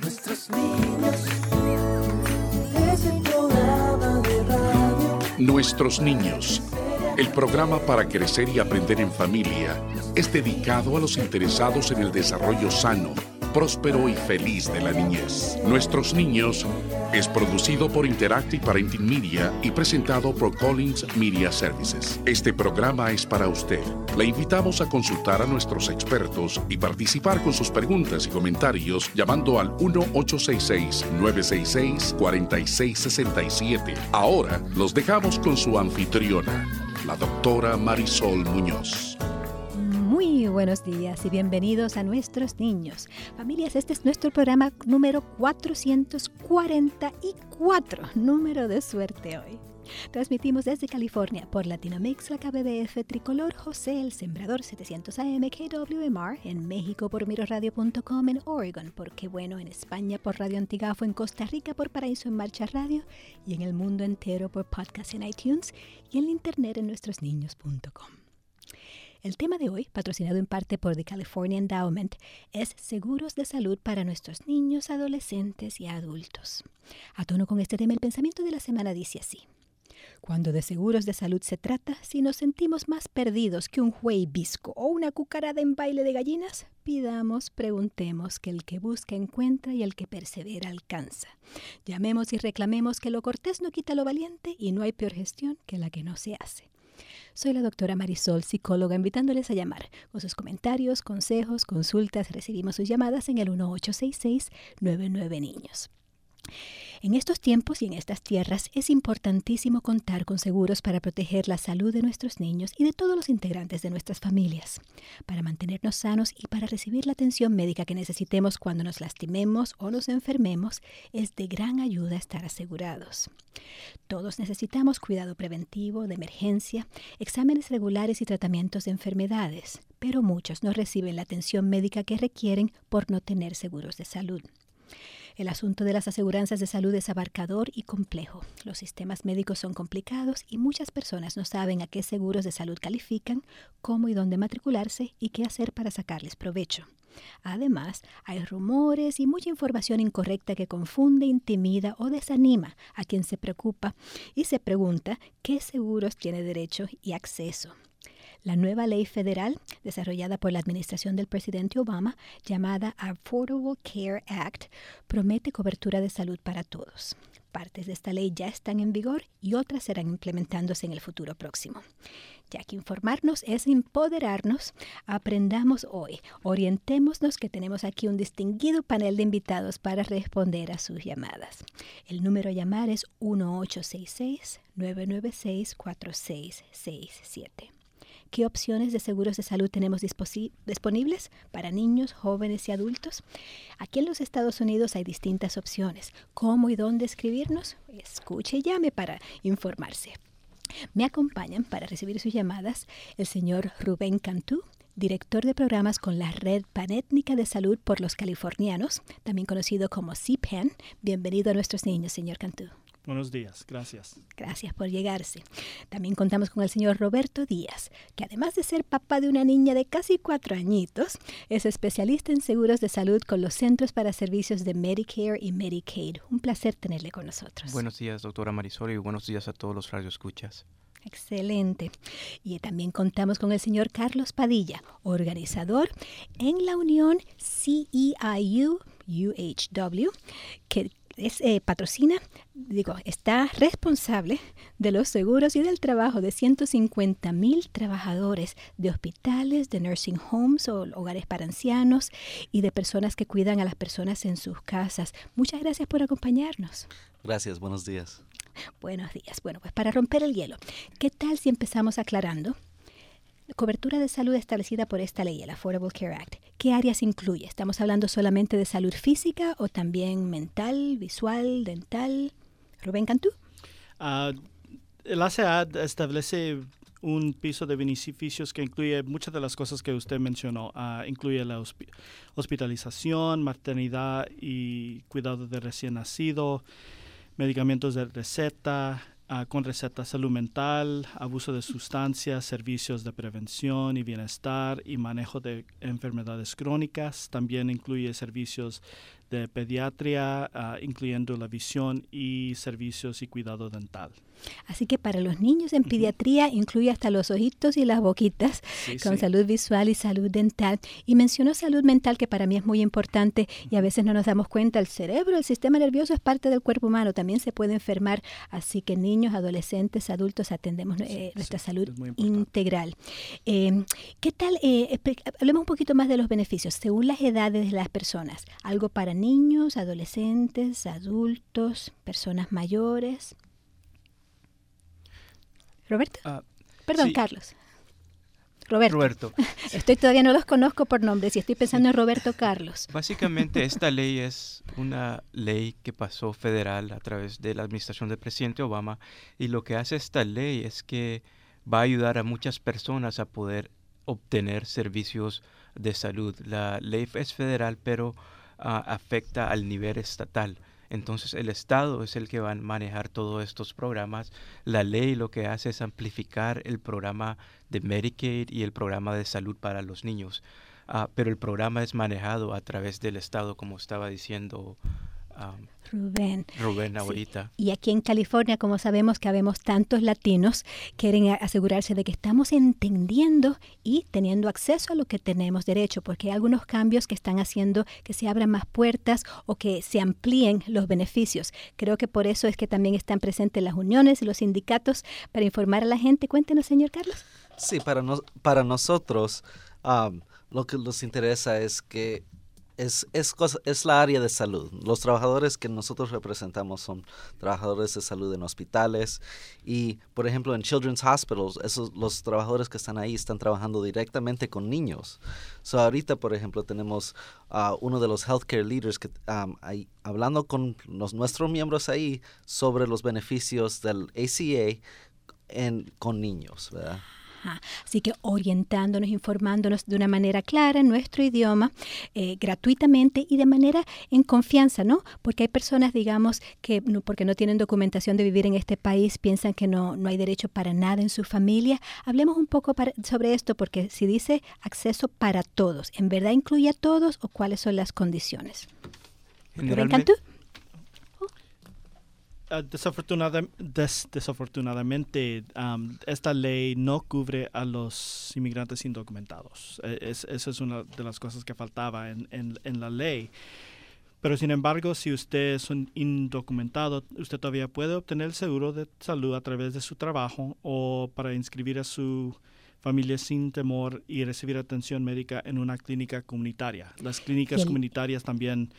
Nuestros niños, es el programa de radio. Nuestros niños, el programa para crecer y aprender en familia, es dedicado a los interesados en el desarrollo sano, próspero y feliz de la niñez. Nuestros niños es producido por Interactive Parenting Media y presentado por Collins Media Services. Este programa es para usted. Le invitamos a consultar a nuestros expertos y participar con sus preguntas y comentarios llamando al 1-866-966-4667. Ahora los dejamos con su anfitriona, la doctora Marisol Muñoz. Muy buenos días y bienvenidos a Nuestros Niños. Familias, este es nuestro programa número 444, número de suerte hoy. Transmitimos desde California por Latinoamix, la KBBF Tricolor, José el Sembrador 700 AM KWMR, en México por miroradio.com, en Oregon por Qué Bueno, en España por Radio Antigafo, en Costa Rica por Paraíso en Marcha Radio y en el mundo entero por podcast en iTunes y en la internet en nuestrosniños.com. El tema de hoy, patrocinado en parte por The California Endowment, es seguros de salud para nuestros niños, adolescentes y adultos. A tono con este tema, el pensamiento de la semana dice así: cuando de seguros de salud se trata, si nos sentimos más perdidos que un juez visco o una cucarada en baile de gallinas, pidamos, preguntemos, que el que busca encuentra y el que persevera alcanza. Llamemos y reclamemos que lo cortés no quita lo valiente y no hay peor gestión que la que no se hace. Soy la doctora Marisol, psicóloga, invitándoles a llamar. Con sus comentarios, consejos, consultas, recibimos sus llamadas en el 1-866-99-Niños. En estos tiempos y en estas tierras es importantísimo contar con seguros para proteger la salud de nuestros niños y de todos los integrantes de nuestras familias, para mantenernos sanos y para recibir la atención médica que necesitemos cuando nos lastimemos o nos enfermemos. Es de gran ayuda estar asegurados. Todos necesitamos cuidado preventivo, de emergencia, exámenes regulares y tratamientos de enfermedades, pero muchos no reciben la atención médica que requieren por no tener seguros de salud. El asunto de las aseguranzas de salud es abarcador y complejo. Los sistemas médicos son complicados y muchas personas no saben a qué seguros de salud califican, cómo y dónde matricularse y qué hacer para sacarles provecho. Además, hay rumores y mucha información incorrecta que confunde, intimida o desanima a quien se preocupa y se pregunta qué seguros tiene derecho y acceso. La nueva ley federal, desarrollada por la administración del presidente Obama, llamada Affordable Care Act, promete cobertura de salud para todos. Partes de esta ley ya están en vigor y otras serán implementándose en el futuro próximo. Ya que informarnos es empoderarnos, aprendamos hoy, orientémonos, que tenemos aquí un distinguido panel de invitados para responder a sus llamadas. El número a llamar es 1-866-996-4667. ¿Qué opciones de seguros de salud tenemos disponibles para niños, jóvenes y adultos? Aquí en los Estados Unidos hay distintas opciones. ¿Cómo y dónde escribirnos? Escuche y llame para informarse. Me acompañan para recibir sus llamadas el señor Rubén Cantú, director de programas con la Red Panétnica de Salud por los Californianos, también conocido como CPAN. Bienvenido a Nuestros Niños, señor Cantú. Buenos días, gracias. Gracias por llegarse. También contamos con el señor Roberto Díaz, que además de ser papá de una niña de casi 4 añitos, es especialista en seguros de salud con los Centros para Servicios de Medicare y Medicaid. Un placer tenerle con nosotros. Buenos días, doctora Marisol, y buenos días a todos los radioescuchas. Excelente. Y también contamos con el señor Carlos Padilla, organizador en la unión CEIU-UHW, que está responsable de los seguros y del trabajo de 150,000 trabajadores de hospitales, de nursing homes o hogares para ancianos y de personas que cuidan a las personas en sus casas. Muchas gracias por acompañarnos. Gracias, buenos días. Buenos días. Bueno, pues para romper el hielo, ¿qué tal si empezamos aclarando? Cobertura de salud establecida por esta ley, el Affordable Care Act. ¿Qué áreas incluye? ¿Estamos hablando solamente de salud física o también mental, visual, dental? Rubén Cantú. El ACA establece un piso de beneficios que incluye muchas de las cosas que usted mencionó. Incluye la hospitalización, maternidad y cuidado de recién nacido, medicamentos de receta, con receta, salud mental, abuso de sustancias, servicios de prevención y bienestar y manejo de enfermedades crónicas. También incluye servicios de pediatría, incluyendo la visión y servicios y cuidado dental. Así que para los niños en pediatría incluye hasta los ojitos y las boquitas, con salud visual y salud dental. Y mencionó salud mental, que para mí es muy importante y a veces no nos damos cuenta. El cerebro, el sistema nervioso es parte del cuerpo humano, también se puede enfermar. Así que niños, adolescentes, adultos, atendemos nuestra salud integral. ¿Qué tal? Hablemos un poquito más de los beneficios, según las edades de las personas. Algo para niños, adolescentes, adultos, personas mayores. ¿Roberto? Perdón, sí. Carlos. Roberto. Todavía no los conozco por nombres y estoy pensando en Roberto Carlos. Básicamente esta ley es una ley que pasó federal a través de la administración del presidente Obama, y lo que hace esta ley es que va a ayudar a muchas personas a poder obtener servicios de salud. La ley es federal, pero afecta al nivel estatal. Entonces el Estado es el que va a manejar todos estos programas. La ley lo que hace es amplificar el programa de Medicaid y el programa de salud para los niños. Pero el programa es manejado a través del Estado, como estaba diciendo Rubén ahorita. Sí. Y aquí en California, como sabemos que habemos tantos latinos, quieren asegurarse de que estamos entendiendo y teniendo acceso a lo que tenemos derecho, porque hay algunos cambios que están haciendo que se abran más puertas o que se amplíen los beneficios. Creo que por eso es que también están presentes las uniones y los sindicatos para informar a la gente. Cuéntenos, señor Carlos. Sí, para nosotros lo que nos interesa es que es la área de salud. Los trabajadores que nosotros representamos son trabajadores de salud en hospitales y, por ejemplo, en Children's Hospitals, los trabajadores que están ahí están trabajando directamente con niños. Ahorita, por ejemplo, tenemos uno de los healthcare leaders que ahí, hablando con nuestros miembros ahí sobre los beneficios del ACA con niños, ¿verdad? Así que orientándonos, informándonos de una manera clara en nuestro idioma, gratuitamente y de manera en confianza, ¿no? Porque hay personas, digamos, que porque no tienen documentación de vivir en este país, piensan que no hay derecho para nada en su familia. Hablemos un poco sobre esto, porque si dice acceso para todos, ¿en verdad incluye a todos o cuáles son las condiciones? Generalmente, Desafortunadamente, esta ley no cubre a los inmigrantes indocumentados. Esa es una de las cosas que faltaba en la ley. Pero, sin embargo, si usted es un indocumentado, usted todavía puede obtener el seguro de salud a través de su trabajo o para inscribir a su familia sin temor y recibir atención médica en una clínica comunitaria. Las clínicas comunitarias también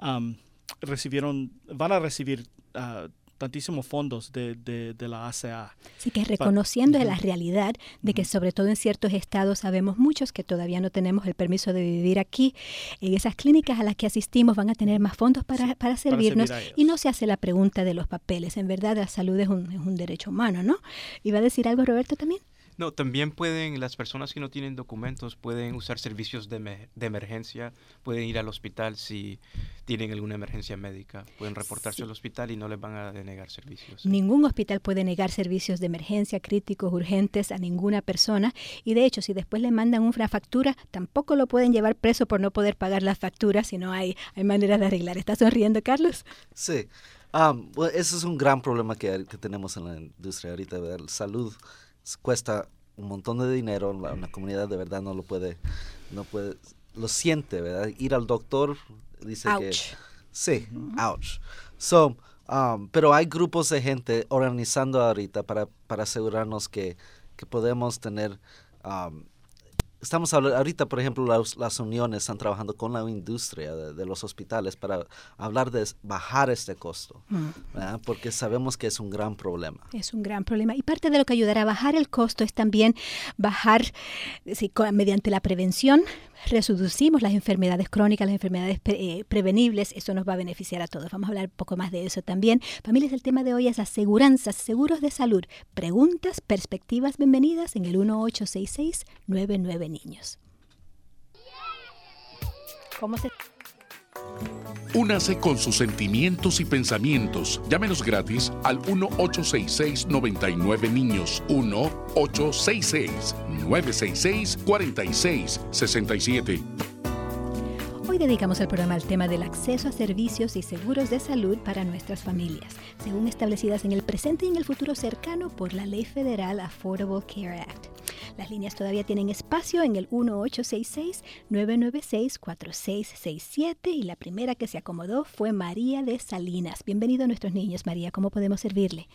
van a recibir tantísimos fondos de la ACA. Así que reconociendo la realidad de que sobre todo en ciertos estados sabemos muchos que todavía no tenemos el permiso de vivir aquí, esas clínicas a las que asistimos van a tener más fondos para servirnos y no se hace la pregunta de los papeles. En verdad la salud es un derecho humano, ¿no? ¿Iba a decir algo Roberto también? No, también las personas que no tienen documentos pueden usar servicios de emergencia, pueden ir al hospital si tienen alguna emergencia médica, pueden reportarse al hospital y no les van a denegar servicios. Ningún hospital puede negar servicios de emergencia, críticos, urgentes a ninguna persona y de hecho si después le mandan una factura, tampoco lo pueden llevar preso por no poder pagar la factura, sino hay maneras de arreglar. ¿Estás sonriendo, Carlos? Sí, ese es un gran problema que tenemos en la industria ahorita, ¿verdad? La salud cuesta un montón de dinero, una comunidad de verdad no puede, lo siente, ¿verdad? Ir al doctor dice ouch. Que sí, ouch. Pero hay grupos de gente organizando ahorita para asegurarnos que podemos tener estamos hablando, ahorita, por ejemplo, las uniones están trabajando con la industria de los hospitales para hablar de bajar este costo, ¿verdad? Porque sabemos que es un gran problema. Es un gran problema. Y parte de lo que ayudará a bajar el costo es también bajar, mediante la prevención, reducimos las enfermedades crónicas, las enfermedades prevenibles. Eso nos va a beneficiar a todos. Vamos a hablar un poco más de eso también. Familias, el tema de hoy es aseguranzas, seguros de salud. Preguntas, perspectivas, bienvenidas en el 1866-99 niños. ¿Cómo se...? Únase con sus sentimientos y pensamientos. Llámenos gratis al 1-866-99-NIños. 1-866-966-4667. Hoy dedicamos el programa al tema del acceso a servicios y seguros de salud para nuestras familias, según establecidas en el presente y en el futuro cercano por la Ley Federal Affordable Care Act. Las líneas todavía tienen espacio en el 1-866-996-4667 y la primera que se acomodó fue María de Salinas. Bienvenido a Nuestros Niños, María. ¿Cómo podemos servirle?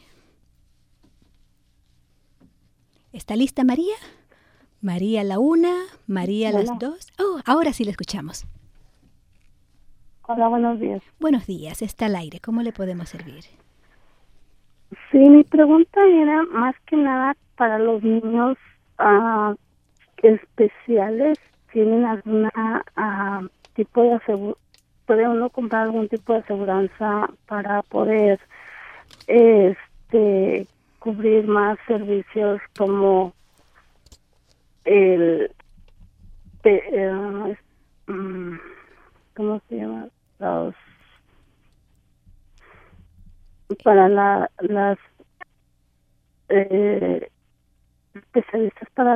¿Está lista, María? María la 1, María las 2. Oh, ahora sí la escuchamos. Hola, buenos días. Buenos días, está al aire. ¿Cómo le podemos servir? Sí, mi pregunta era más que nada para los niños especiales. ¿Tienen alguna tipo de puede uno comprar algún tipo de aseguranza para poder cubrir más servicios como ¿cómo se llama? Para las especialistas para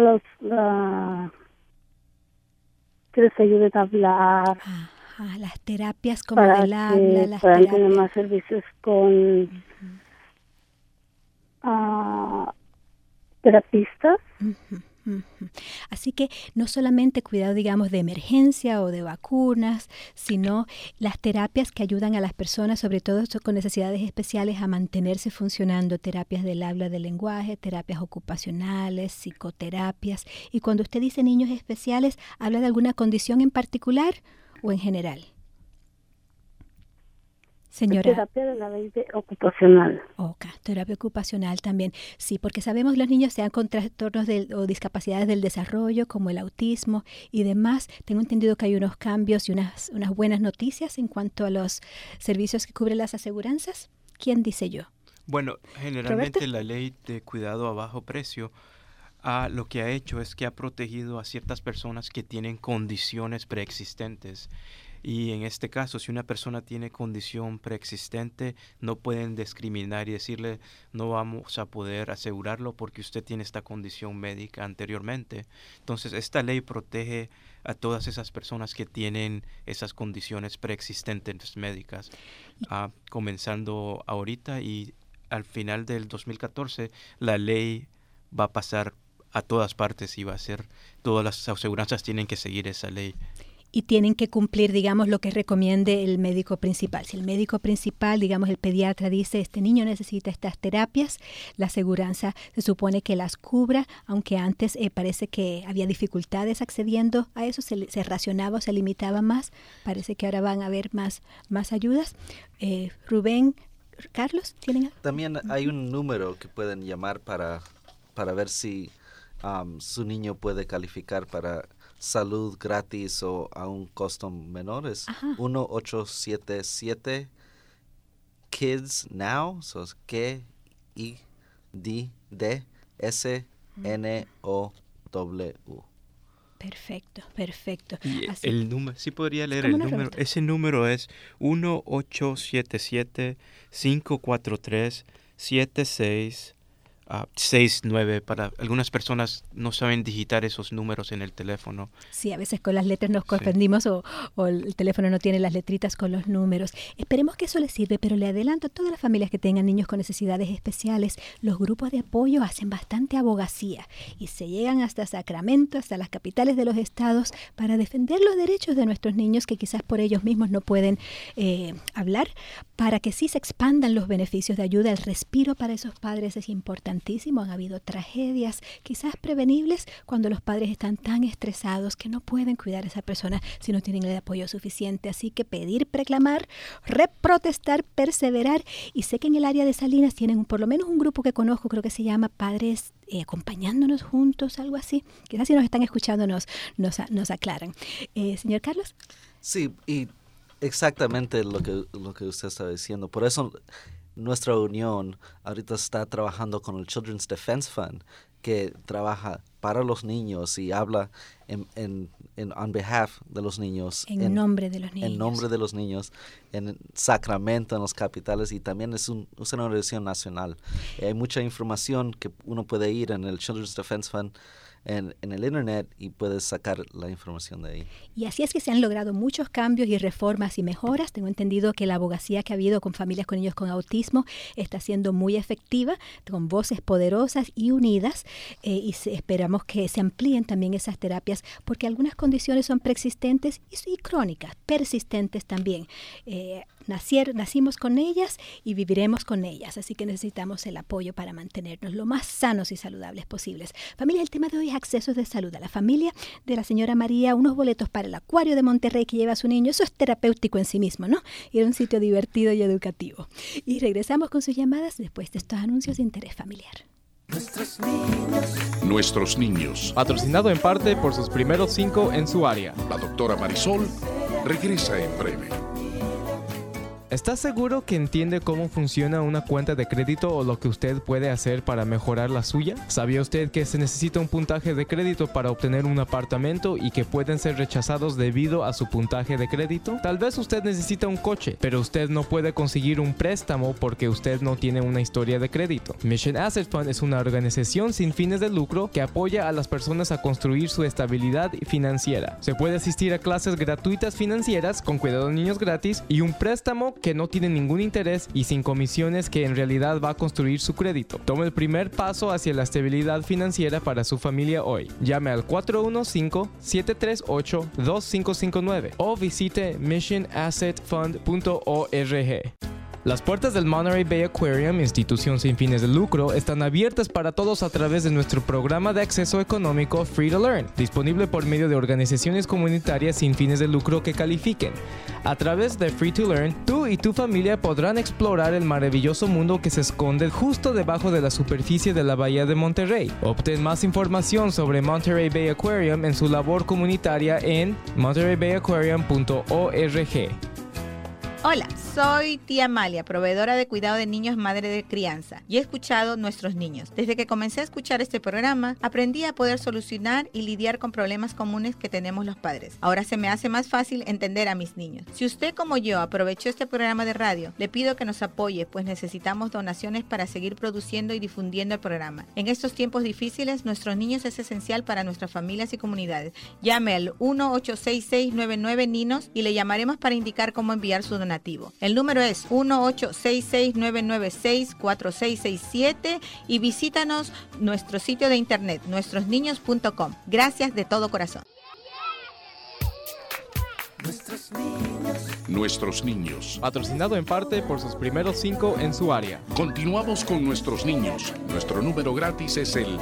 que les ayuden a hablar. Ajá, las terapias como del habla, las puedan terapias. tener más servicios con terapistas. Así que no solamente cuidado, digamos, de emergencia o de vacunas, sino las terapias que ayudan a las personas, sobre todo con necesidades especiales, a mantenerse funcionando, terapias del habla, del lenguaje, terapias ocupacionales, psicoterapias. Y cuando usted dice niños especiales, ¿habla de alguna condición en particular o en general? Señora. Terapia de la ley ocupacional. Terapia ocupacional también. Sí, porque sabemos los niños sean con trastornos o discapacidades del desarrollo, como el autismo y demás. Tengo entendido que hay unos cambios y unas buenas noticias en cuanto a los servicios que cubren las aseguranzas. ¿Quién dice yo? Bueno, generalmente ¿Roberto? la ley de cuidado a bajo precio lo que ha hecho es que ha protegido a ciertas personas que tienen condiciones preexistentes. Y en este caso, si una persona tiene condición preexistente, no pueden discriminar y decirle no vamos a poder asegurarlo porque usted tiene esta condición médica anteriormente. Entonces, esta ley protege a todas esas personas que tienen esas condiciones preexistentes médicas, comenzando ahorita y al final del 2014, la ley va a pasar a todas partes y va a ser, todas las aseguranzas tienen que seguir esa ley. Y tienen que cumplir, digamos, lo que recomiende el médico principal. Si el médico principal, digamos, el pediatra dice, este niño necesita estas terapias, la aseguranza se supone que las cubra, aunque antes parece que había dificultades accediendo a eso, se racionaba o se limitaba más. Parece que ahora van a haber más ayudas. Rubén, Carlos, ¿tienen algo? También hay un número que pueden llamar para ver si su niño puede calificar para salud gratis o a un costo menor. Es 1-877 Kids Now, so es KIDDSNOW. Perfecto. Y Así. el número, sí podría leer el número. Roberto? Ese número es 1-877-543-7669. Para algunas personas no saben digitar esos números en el teléfono. Sí, a veces con las letras nos confundimos o el teléfono no tiene las letritas con los números. Esperemos que eso les sirve, pero le adelanto a todas las familias que tengan niños con necesidades especiales, los grupos de apoyo hacen bastante abogacía y se llegan hasta Sacramento, hasta las capitales de los estados para defender los derechos de nuestros niños que quizás por ellos mismos no pueden hablar, para que sí se expandan los beneficios de ayuda. El respiro para esos padres es importantísimo. Han habido tragedias quizás prevenibles cuando los padres están tan estresados que no pueden cuidar a esa persona si no tienen el apoyo suficiente. Así que pedir, reclamar, protestar, perseverar. Y sé que en el área de Salinas tienen por lo menos un grupo que conozco, creo que se llama Padres Acompañándonos Juntos, algo así. Quizás si nos están escuchando nos aclaran. Señor Carlos. Sí, y exactamente lo que usted está diciendo. Por eso nuestra unión ahorita está trabajando con el Children's Defense Fund, que trabaja para los niños y habla on behalf de los niños. En nombre de los niños. En nombre de los niños, en Sacramento, en las capitales, y también es una organización nacional. Hay mucha información que uno puede ir en el Children's Defense Fund en el internet y puedes sacar la información de ahí. Y así es que se han logrado muchos cambios y reformas y mejoras. Tengo entendido que la abogacía que ha habido con familias con niños con autismo está siendo muy efectiva, con voces poderosas y unidas, esperamos que se amplíen también esas terapias, porque algunas condiciones son preexistentes y crónicas, persistentes también. Nacimos con ellas y viviremos con ellas, así que necesitamos el apoyo para mantenernos lo más sanos y saludables posibles. Familia, el tema de hoy es accesos de salud. A la familia de la señora María, unos boletos para el Acuario de Monterrey que lleva a su niño, eso es terapéutico en sí mismo, ¿no? Y era un sitio divertido y educativo. Y regresamos con sus llamadas después de estos anuncios de interés familiar. Nuestros niños. Patrocinado en parte por sus primeros 5 en su área. La doctora Marisol regresa en breve. ¿Está seguro que entiende cómo funciona una cuenta de crédito o lo que usted puede hacer para mejorar la suya? ¿Sabía usted que se necesita un puntaje de crédito para obtener un apartamento y que pueden ser rechazados debido a su puntaje de crédito? Tal vez usted necesita un coche, pero usted no puede conseguir un préstamo porque usted no tiene una historia de crédito. Mission Asset Fund es una organización sin fines de lucro que apoya a las personas a construir su estabilidad financiera. Se puede asistir a clases gratuitas financieras con cuidado de niños gratis y un préstamo que no tiene ningún interés y sin comisiones que en realidad va a construir su crédito. Tome el primer paso hacia la estabilidad financiera para su familia hoy. Llame al 415-738-2559 o visite missionassetfund.org. Las puertas del Monterey Bay Aquarium, institución sin fines de lucro, están abiertas para todos a través de nuestro programa de acceso económico Free to Learn, disponible por medio de organizaciones comunitarias sin fines de lucro que califiquen. A través de Free to Learn, tú y tu familia podrán explorar el maravilloso mundo que se esconde justo debajo de la superficie de la bahía de Monterrey. Obtén más información sobre Monterey Bay Aquarium en su labor comunitaria en montereybayaquarium.org. Hola, soy tía Amalia, proveedora de cuidado de niños, madre de crianza, y he escuchado Nuestros Niños. Desde que comencé a escuchar este programa, aprendí a poder solucionar y lidiar con problemas comunes que tenemos los padres. Ahora se me hace más fácil entender a mis niños. Si usted, como yo, aprovechó este programa de radio, le pido que nos apoye, pues necesitamos donaciones para seguir produciendo y difundiendo el programa. En estos tiempos difíciles, Nuestros Niños es esencial para nuestras familias y comunidades. Llame al 1-866-99-NINOS y le llamaremos para indicar cómo enviar su donación. El número es 1-866-996-4667 y visítanos nuestro sitio de internet, nuestrosniños.com. Gracias de todo corazón. Nuestros niños. Patrocinado en parte por sus primeros 5 en su área. Continuamos con Nuestros Niños. Nuestro número gratis es el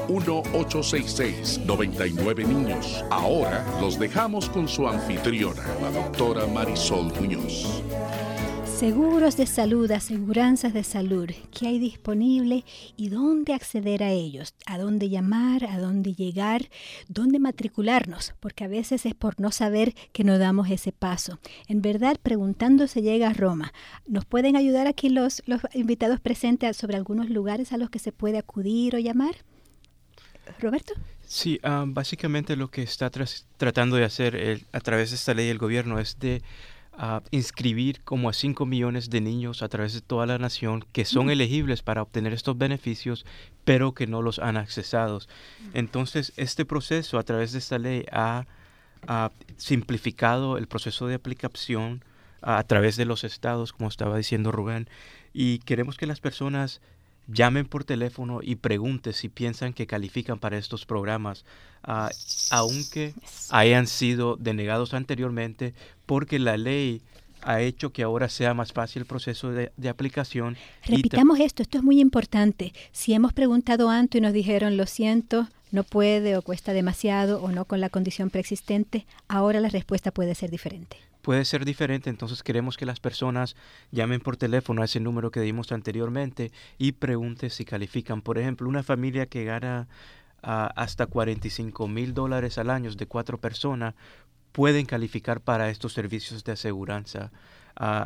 1-866-99-NINOS. Ahora los dejamos con su anfitriona, la doctora Marisol Muñoz. Seguros de salud, aseguranzas de salud, ¿qué hay disponible y dónde acceder a ellos? ¿A dónde llamar? ¿A dónde llegar? ¿Dónde matricularnos? Porque a veces es por no saber que no damos ese paso. En verdad, preguntando se llega a Roma. ¿Nos pueden ayudar aquí los invitados presentes sobre algunos lugares a los que se puede acudir o llamar? ¿Roberto? Sí, básicamente lo que está tratando de hacer a través de esta ley el gobierno es de inscribir como a 5 millones de niños a través de toda la nación que son elegibles para obtener estos beneficios, pero que no los han accesado. Entonces, este proceso a través de esta ley ha simplificado el proceso de aplicación a través de los estados, como estaba diciendo Rubén, y queremos que las personas llamen por teléfono y pregunten si piensan que califican para estos programas, aunque hayan sido denegados anteriormente, porque la ley ha hecho que ahora sea más fácil el proceso de aplicación. Repitamos esto es muy importante. Si hemos preguntado antes y nos dijeron, lo siento, no puede o cuesta demasiado o no con la condición preexistente, ahora la respuesta puede ser diferente. Puede ser diferente, entonces queremos que las personas llamen por teléfono a ese número que dimos anteriormente y pregunten si califican. Por ejemplo, una familia que gana hasta $45,000 al año de 4 personas pueden calificar para estos servicios de aseguranza.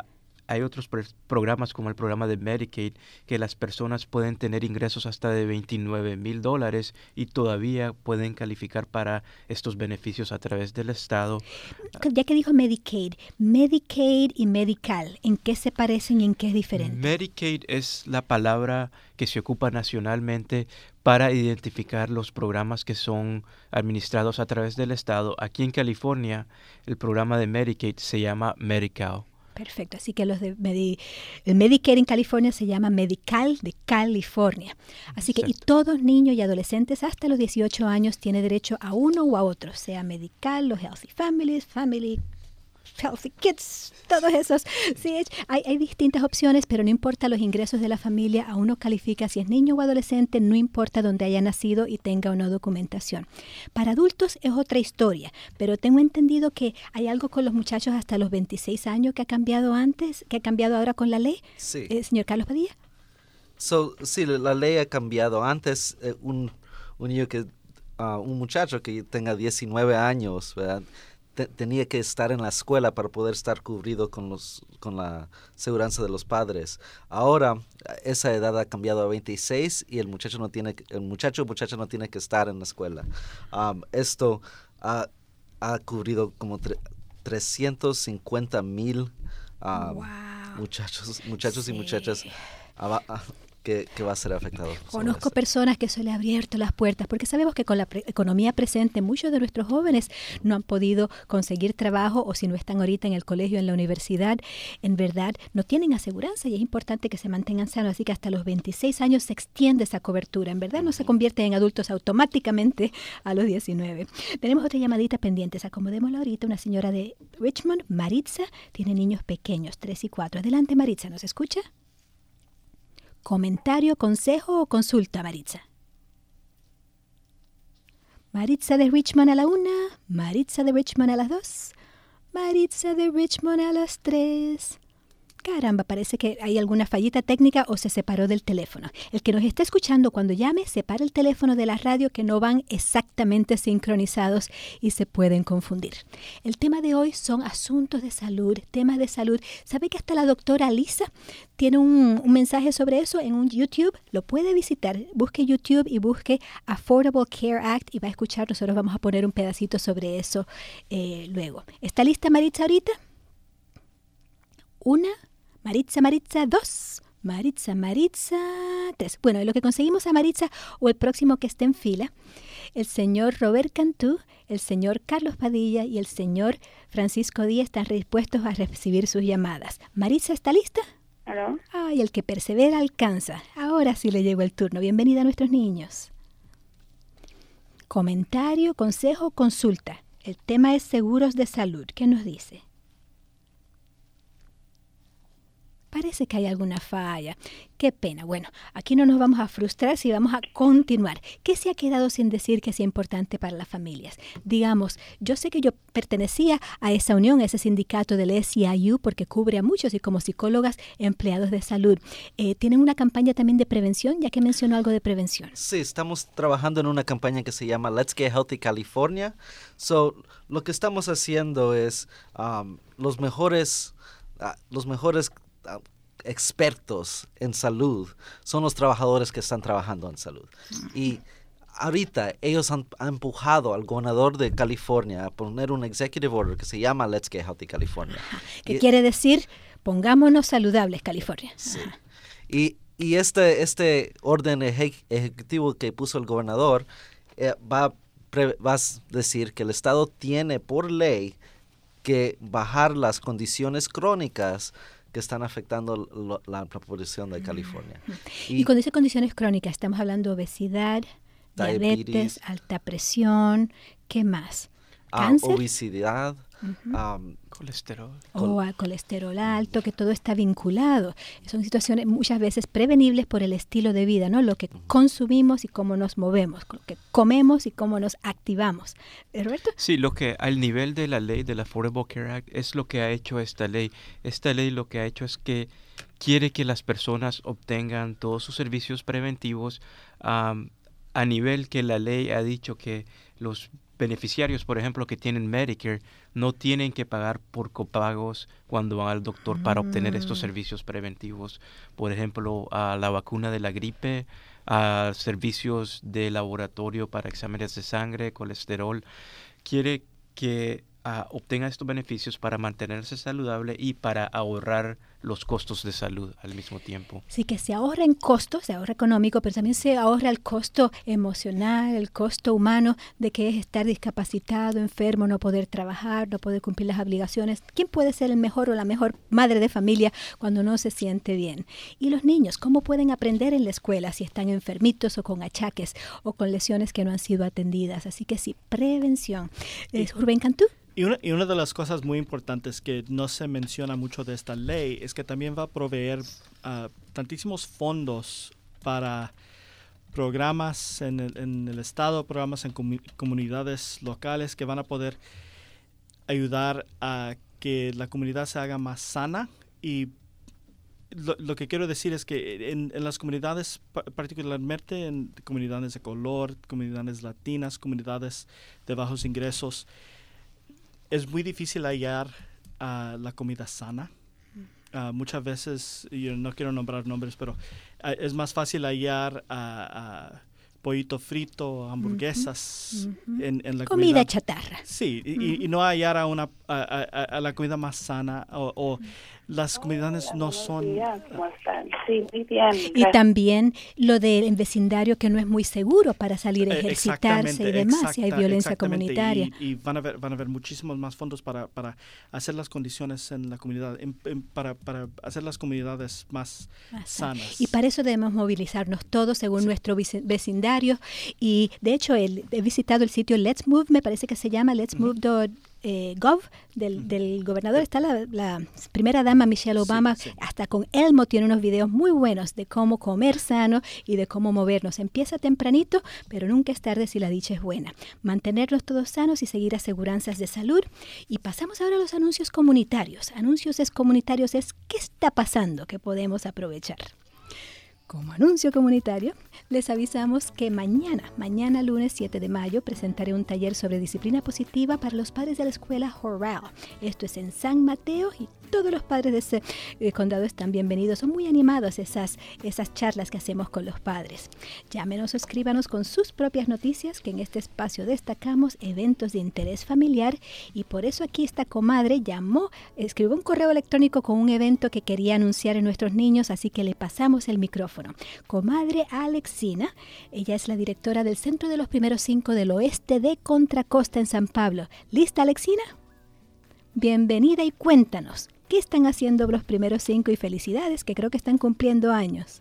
hay otros programas como el programa de Medicaid que las personas pueden tener ingresos hasta de $29,000 y todavía pueden calificar para estos beneficios a través del Estado. Ya que dijo Medicaid y Medical, ¿en qué se parecen y en qué es diferente? Medicaid es la palabra que se ocupa nacionalmente para identificar los programas que son administrados a través del Estado. Aquí en California, el programa de Medicaid se llama Medi-Cal. Perfecto, así que el Medicare en California se llama Medi-Cal de California. Así que, y todos niños y adolescentes hasta los 18 años tienen derecho a uno o a otro, sea Medi-Cal, los Healthy Families, Healthy Kids, todos esos. Sí, hay distintas opciones, pero no importa los ingresos de la familia, a uno califica si es niño o adolescente, no importa dónde haya nacido y tenga o no documentación. Para adultos es otra historia, pero tengo entendido que hay algo con los muchachos hasta los 26 años que ha cambiado antes, que ha cambiado ahora con la ley. Sí. Señor Carlos Padilla. Sí, la ley ha cambiado. Antes, un muchacho que tenga 19 años, ¿verdad? Tenía que estar en la escuela para poder estar cubrido con la seguranza de los padres. Ahora esa edad ha cambiado a 26 y el muchacho no tiene que estar en la escuela. Esto ha cubrido como 350,000 muchachos y muchachas que va a ser afectado. Conozco personas que se le han abierto las puertas, porque sabemos que con la economía presente muchos de nuestros jóvenes no han podido conseguir trabajo, o si no están ahorita en el colegio, en la universidad, en verdad no tienen aseguranza, y es importante que se mantengan sanos. Así que hasta los 26 años se extiende esa cobertura. En verdad no se convierten en adultos automáticamente a los 19. Tenemos otra llamadita pendiente. Acomodémosla ahorita. Una señora de Richmond, Maritza, tiene niños pequeños, 3 y 4. Adelante, Maritza, ¿nos escucha? ¿Comentario, consejo o consulta, Maritza? Maritza de Richmond a la 1, Maritza de Richmond a las 2, Maritza de Richmond a las 3. Caramba, parece que hay alguna fallita técnica o se separó del teléfono. El que nos está escuchando, cuando llame, separa el teléfono de la radio, que no van exactamente sincronizados y se pueden confundir. El tema de hoy son asuntos de salud, temas de salud. ¿Sabe que hasta la doctora Lisa tiene un mensaje sobre eso en un YouTube? Lo puede visitar. Busque YouTube y busque Affordable Care Act y va a escuchar. Nosotros vamos a poner un pedacito sobre eso luego. ¿Está lista Maritza ahorita? 1, Maritza 2, Maritza 3. Bueno, lo que conseguimos a Maritza o el próximo que esté en fila, el señor Robert Cantú, el señor Carlos Padilla y el señor Francisco Díaz están dispuestos a recibir sus llamadas. Maritza, ¿está lista? ¿Aló? Ay, el que persevera alcanza. Ahora sí le llegó el turno. Bienvenida a nuestros niños. Comentario, consejo, consulta. El tema es seguros de salud. ¿Qué nos dice? Parece que hay alguna falla. Qué pena. Bueno, aquí no nos vamos a frustrar si vamos a continuar. ¿Qué se ha quedado sin decir que sea importante para las familias? Digamos, yo sé que yo pertenecía a esa unión, a ese sindicato del SEIU, porque cubre a muchos y como psicólogas, empleados de salud. ¿Tienen una campaña también de prevención, ya que mencionó algo de prevención? Sí, estamos trabajando en una campaña que se llama Let's Get Healthy California. Lo que estamos haciendo es los mejores expertos en salud son los trabajadores que están trabajando en salud. Y ahorita ellos han empujado al gobernador de California a poner un executive order que se llama Let's Get Healthy California. ¿Qué quiere decir? Pongámonos saludables, California. Sí. Y este orden ejecutivo que puso el gobernador va a decir que el estado tiene por ley que bajar las condiciones crónicas que están afectando la población de California. Y cuando dice condiciones crónicas, estamos hablando de obesidad, diabetes, alta presión, ¿qué más? ¿Cáncer? Obesidad, colesterol. Colesterol alto, que todo está vinculado. Son situaciones muchas veces prevenibles por el estilo de vida, ¿no? Lo que consumimos y cómo nos movemos, lo que comemos y cómo nos activamos. ¿Roberto? Sí, lo que al nivel de la ley del Affordable Care Act es lo que ha hecho esta ley. Esta ley lo que ha hecho es que quiere que las personas obtengan todos sus servicios preventivos a nivel que la ley ha dicho que los beneficiarios, por ejemplo, que tienen Medicare, no tienen que pagar por copagos cuando van al doctor para obtener estos servicios preventivos. Por ejemplo, a la vacuna de la gripe, a servicios de laboratorio para exámenes de sangre, colesterol. Quiere que obtenga estos beneficios para mantenerse saludable y para ahorrar los costos de salud al mismo tiempo. Sí, que se ahorra en costos, se ahorra económico, pero también se ahorra el costo emocional, el costo humano de que es estar discapacitado, enfermo, no poder trabajar, no poder cumplir las obligaciones. ¿Quién puede ser el mejor o la mejor madre de familia cuando no se siente bien? Y los niños, ¿cómo pueden aprender en la escuela si están enfermitos o con achaques o con lesiones que no han sido atendidas? Así que sí, prevención. Rubén Cantú. Y una de las cosas muy importantes que no se menciona mucho de esta ley es que también va a proveer tantísimos fondos para programas en el estado, programas en comunidades locales que van a poder ayudar a que la comunidad se haga más sana. Y lo que quiero decir es que en las comunidades, particularmente en comunidades de color, comunidades latinas, comunidades de bajos ingresos, es muy difícil hallar la comida sana. Muchas veces, yo no quiero nombrar nombres, pero es más fácil hallar pollito frito, hamburguesas en la comida chatarra. Sí, y no hallar a la comida más sana o las comunidades no son... Sí, muy bien. Y también lo del vecindario que no es muy seguro para salir a ejercitarse y demás, si hay violencia comunitaria. Y van a haber muchísimos más fondos para hacer las condiciones en la comunidad, para hacer las comunidades más sanas. Y para eso debemos movilizarnos todos según nuestro vecindario. Y de hecho, he visitado el sitio Let's Move, me parece que se llama Let's Move Gov del gobernador. Está la primera dama Michelle Obama, hasta con Elmo tiene unos videos muy buenos de cómo comer sano y de cómo movernos. Empieza tempranito, pero nunca es tarde si la dicha es buena. Mantenernos todos sanos y seguir aseguranzas de salud. Y pasamos ahora a los anuncios comunitarios. Anuncios comunitarios es ¿qué está pasando que podemos aprovechar? Como anuncio comunitario, les avisamos que mañana lunes 7 de mayo, presentaré un taller sobre disciplina positiva para los padres de la escuela Horrell. Esto es en San Mateo y todos los padres de ese condado están bienvenidos. Son muy animados esas charlas que hacemos con los padres. Llámenos o escríbanos con sus propias noticias, que en este espacio destacamos eventos de interés familiar, y por eso aquí esta comadre escribió un correo electrónico con un evento que quería anunciar en nuestros niños, así que le pasamos el micrófono. Comadre Alexina, ella es la directora del Centro de los Primeros 5 del Oeste de Contra Costa en San Pablo. ¿Lista, Alexina? Bienvenida y cuéntanos, ¿qué están haciendo los Primeros 5? Y felicidades, que creo que están cumpliendo años.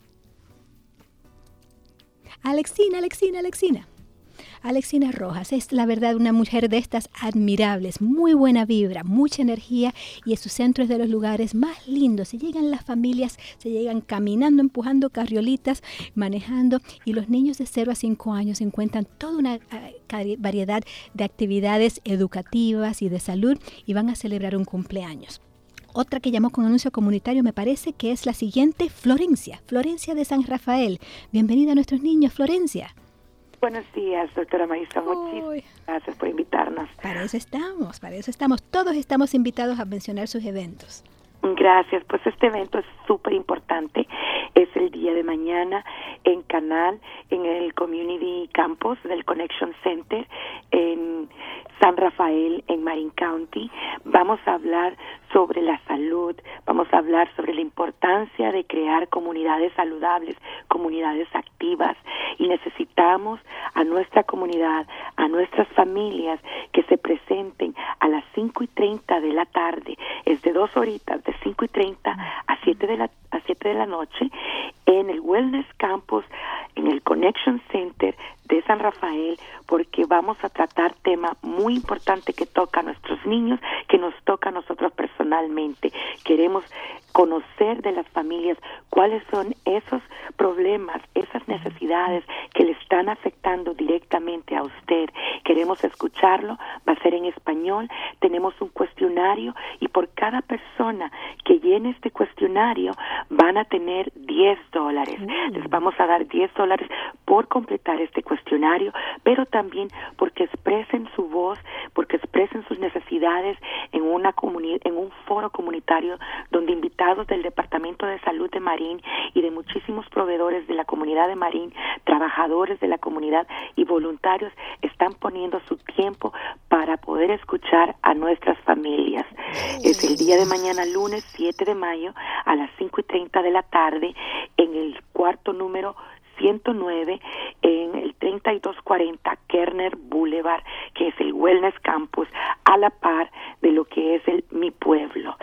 Alexina. Alexina Rojas es la verdad una mujer de estas admirables, muy buena vibra, mucha energía, y en su centro es de los lugares más lindos. Se llegan las familias, se llegan caminando, empujando carriolitas, manejando, y los niños de 0 a 5 años encuentran toda una variedad de actividades educativas y de salud y van a celebrar un cumpleaños. Otra que llamó con anuncio comunitario me parece que es la siguiente, Florencia de San Rafael. Bienvenida a nuestros niños, Florencia. Buenos días, doctora Marisa. Muchísimas gracias por invitarnos. Para eso estamos. Todos estamos invitados a mencionar sus eventos. Gracias. Pues este evento es súper importante. Es el día de mañana en Canal, en el Community Campus del Connection Center en San Rafael, en Marin County. Vamos a hablar sobre la salud, vamos a hablar sobre la importancia de crear comunidades saludables, comunidades activas, y necesitamos a nuestra comunidad, a nuestras familias que se presenten a las 5:30 de la tarde, es de 2 horitas, de 5:30 a 7 de la noche, en el Wellness Campus, en el Connection Center de San Rafael, porque vamos a tratar tema muy importante que toca a nuestros niños, que nos toca a nosotros personalmente. Queremos conocer de las familias cuáles son esos problemas, esas necesidades que le están afectando directamente a usted. Queremos escucharlo, va a ser en español, tenemos un cuestionario y por cada persona que llene este cuestionario van a tener $10. Les vamos a dar $10 por completar este cuestionario, pero también porque expresen su voz, porque expresen sus necesidades en un foro comunitario donde invitados del Departamento de Salud de Marín y de muchísimos proveedores de la comunidad de Marín, trabajadores de la comunidad y voluntarios están poniendo su tiempo para poder escuchar a nuestras familias. Es el día de mañana, lunes 7 de mayo, a las 5:30 de la tarde, en el cuarto número 109 en el 3240 Kerner Boulevard, que es el Wellness Campus, a la par de lo que es Mi Pueblo.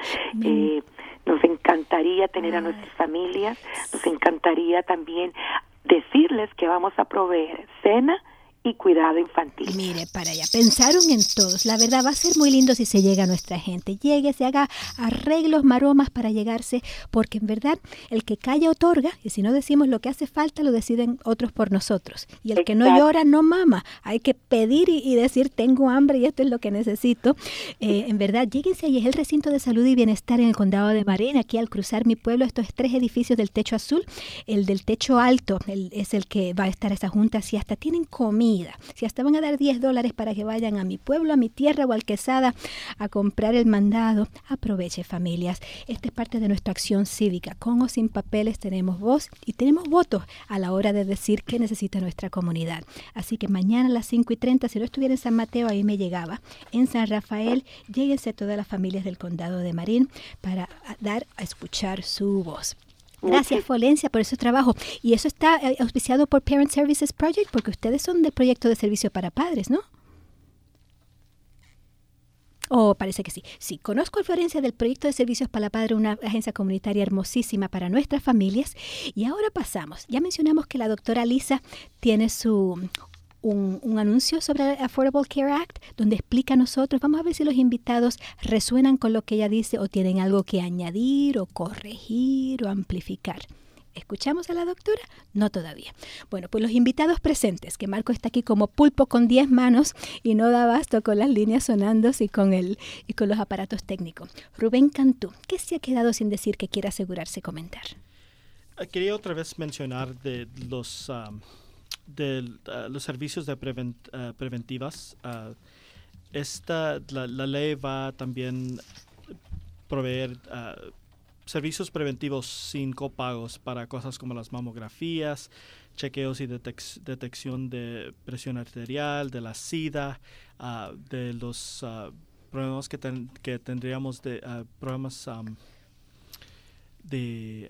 Nos encantaría tener a nuestras familias, nos encantaría también decirles que vamos a proveer cena y cuidado infantil. Mire para allá, pensaron en todos. La verdad va a ser muy lindo si se llega a nuestra gente. Llegue, se haga arreglos, maromas para llegarse, porque en verdad el que calla otorga, y si no decimos lo que hace falta, lo deciden otros por nosotros. Y el que no llora no mama. Hay que pedir y decir tengo hambre y esto es lo que necesito. En verdad, lléguense allí, es el recinto de salud y bienestar en el condado de Marín. Aquí al cruzar Mi Pueblo, estos 3 edificios del techo azul, el del techo alto es el que va a estar esa junta, si hasta tienen comida. Si hasta van a dar $10 para que vayan a Mi Pueblo, a Mi Tierra o al Quesada a comprar el mandado, aproveche, familias. Esta es parte de nuestra acción cívica. Con o sin papeles tenemos voz y tenemos votos a la hora de decir qué necesita nuestra comunidad. Así que mañana a las 5:30, si no estuviera en San Mateo, ahí me llegaba. En San Rafael, lléguense todas las familias del condado de Marín para dar a escuchar su voz. Gracias, Folencia, por ese trabajo. Y eso está auspiciado por Parent Services Project, porque ustedes son del proyecto de servicio para padres, ¿no? Oh, parece que sí. Sí, conozco a Florencia del proyecto de servicios para padres, una agencia comunitaria hermosísima para nuestras familias. Y ahora pasamos. Ya mencionamos que la doctora Lisa tiene un anuncio sobre el Affordable Care Act, donde explica a nosotros. Vamos a ver si los invitados resuenan con lo que ella dice o tienen algo que añadir o corregir o amplificar. ¿Escuchamos a la doctora? No todavía. Bueno, pues los invitados presentes, que Marco está aquí como pulpo con 10 manos y no da abasto con las líneas sonando y con los aparatos técnicos. Rubén Cantú, ¿qué se ha quedado sin decir que quiere asegurarse comentar? Quería otra vez mencionar de los servicios de preventivas. La ley va a también proveer servicios preventivos sin copagos para cosas como las mamografías, chequeos y detección de presión arterial, de la SIDA, de los problemas que tendríamos de problemas de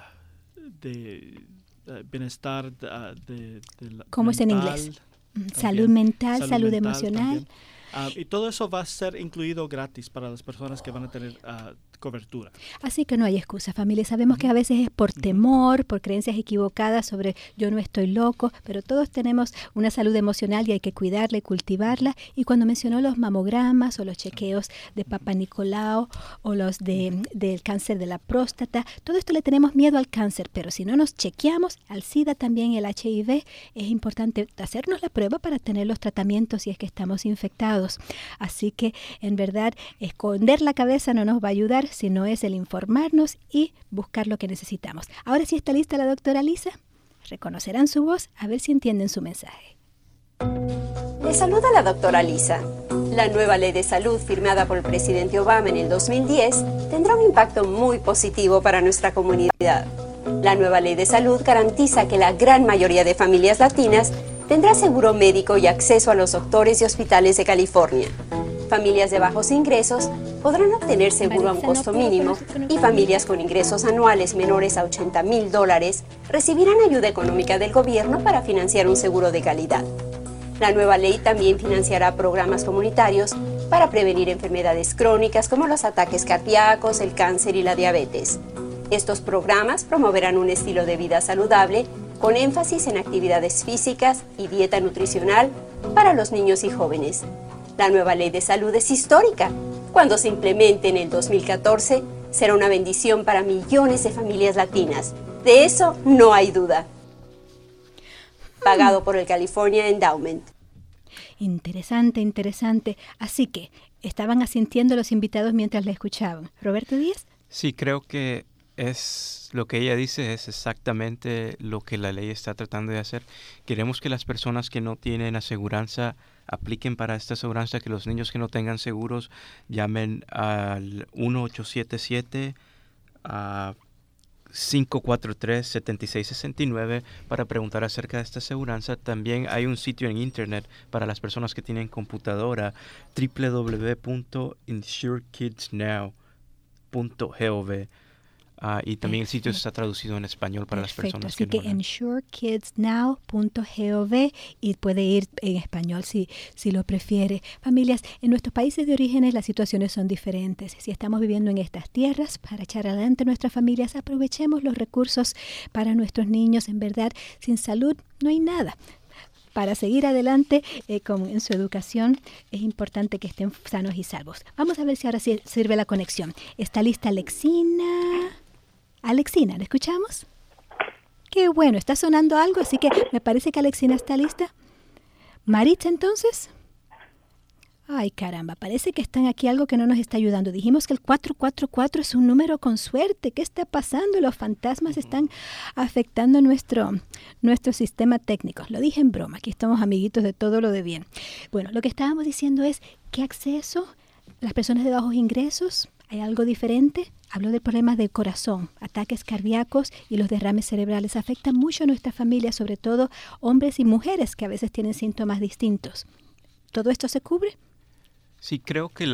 bienestar ¿cómo es en inglés? Salud mental, salud emocional. Y todo eso va a ser incluido gratis para las personas que van a tener cobertura. Así que no hay excusa, familia. Sabemos que a veces es por temor, por creencias equivocadas sobre yo no estoy loco, pero todos tenemos una salud emocional y hay que cuidarla y cultivarla. Y cuando mencionó los mamogramas o los chequeos de Papa Nicolau o los del cáncer de la próstata, todo esto le tenemos miedo al cáncer, pero si no nos chequeamos, al SIDA también, el HIV, es importante hacernos la prueba para tener los tratamientos si es que estamos infectados. Así que, en verdad, esconder la cabeza no nos va a ayudar, sino es el informarnos y buscar lo que necesitamos. Ahora sí está lista la doctora Lisa. Reconocerán su voz, a ver si entienden su mensaje. Les saluda la doctora Lisa. La nueva ley de salud firmada por el presidente Obama en el 2010 tendrá un impacto muy positivo para nuestra comunidad. La nueva ley de salud garantiza que la gran mayoría de familias latinas tendrá seguro médico y acceso a los doctores y hospitales de California. Familias de bajos ingresos podrán obtener seguro a un costo mínimo y familias con ingresos anuales menores a $80,000 recibirán ayuda económica del gobierno para financiar un seguro de calidad. La nueva ley también financiará programas comunitarios para prevenir enfermedades crónicas como los ataques cardíacos, el cáncer y la diabetes. Estos programas promoverán un estilo de vida saludable con énfasis en actividades físicas y dieta nutricional para los niños y jóvenes. La nueva ley de salud es histórica. Cuando se implemente en el 2014, será una bendición para millones de familias latinas. De eso no hay duda. Pagado por el California Endowment. Interesante, interesante. Así que, ¿estaban asintiendo los invitados mientras la escuchaban? ¿Roberto Díaz? Sí, creo que es lo que ella dice es exactamente lo que la ley está tratando de hacer. Queremos que las personas que no tienen aseguranza apliquen para esta aseguranza, que los niños que no tengan seguros llamen al 1877 a 543-7669 para preguntar acerca de esta aseguranza. También hay un sitio en internet para las personas que tienen computadora, www.insurekidsnow.gov. Y también el sitio está traducido en español para las personas así que insurekidsnow.gov y puede ir en español si lo prefiere. Familias, en nuestros países de orígenes las situaciones son diferentes. Si estamos viviendo en estas tierras, para echar adelante nuestras familias, aprovechemos los recursos para nuestros niños. En verdad, sin salud no hay nada. Para seguir adelante en su educación es importante que estén sanos y salvos. Vamos a ver si ahora sí sirve la conexión. ¿Está lista Alexina? Alexina, ¿la escuchamos? Qué bueno, está sonando algo, así que me parece que Alexina está lista. Maritza, entonces. Ay, caramba, parece que están aquí algo que no nos está ayudando. Dijimos que el 444 es un número con suerte. ¿Qué está pasando? Los fantasmas están afectando nuestro sistema técnico. Lo dije en broma, aquí estamos amiguitos de todo lo de bien. Bueno, lo que estábamos diciendo es, ¿qué acceso? Las personas de bajos ingresos, ¿hay algo diferente? Hablo de problemas del corazón, ataques cardíacos y los derrames cerebrales. Afectan mucho a nuestra familia, sobre todo hombres y mujeres que a veces tienen síntomas distintos. ¿Todo esto se cubre? Sí, creo que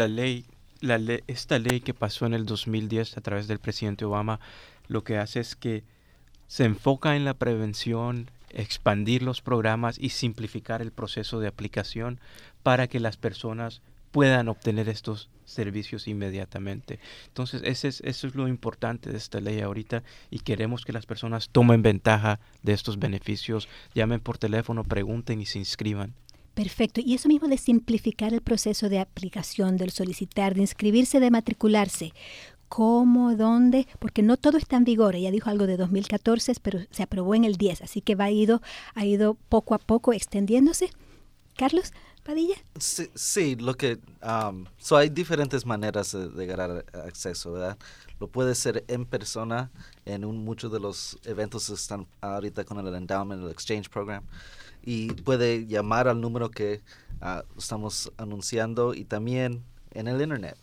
esta ley que pasó en el 2010 a través del presidente Obama, lo que hace es que se enfoca en la prevención, expandir los programas y simplificar el proceso de aplicación para que las personas puedan obtener estos servicios inmediatamente. Entonces, eso es lo importante de esta ley ahorita y queremos que las personas tomen ventaja de estos beneficios, llamen por teléfono, pregunten y se inscriban. Perfecto. Y eso mismo de simplificar el proceso de aplicación, del solicitar, de inscribirse, de matricularse. ¿Cómo? ¿Dónde? Porque no todo está en vigor. Ella dijo algo de 2014, pero se aprobó en el 10, así que ha ido poco a poco extendiéndose. Carlos Padilla. Sí, lo que hay diferentes maneras de ganar acceso, ¿verdad? Lo puede ser en persona, muchos de los eventos están ahorita con el Endowment, el Exchange Program, y puede llamar al número que estamos anunciando y también en el internet.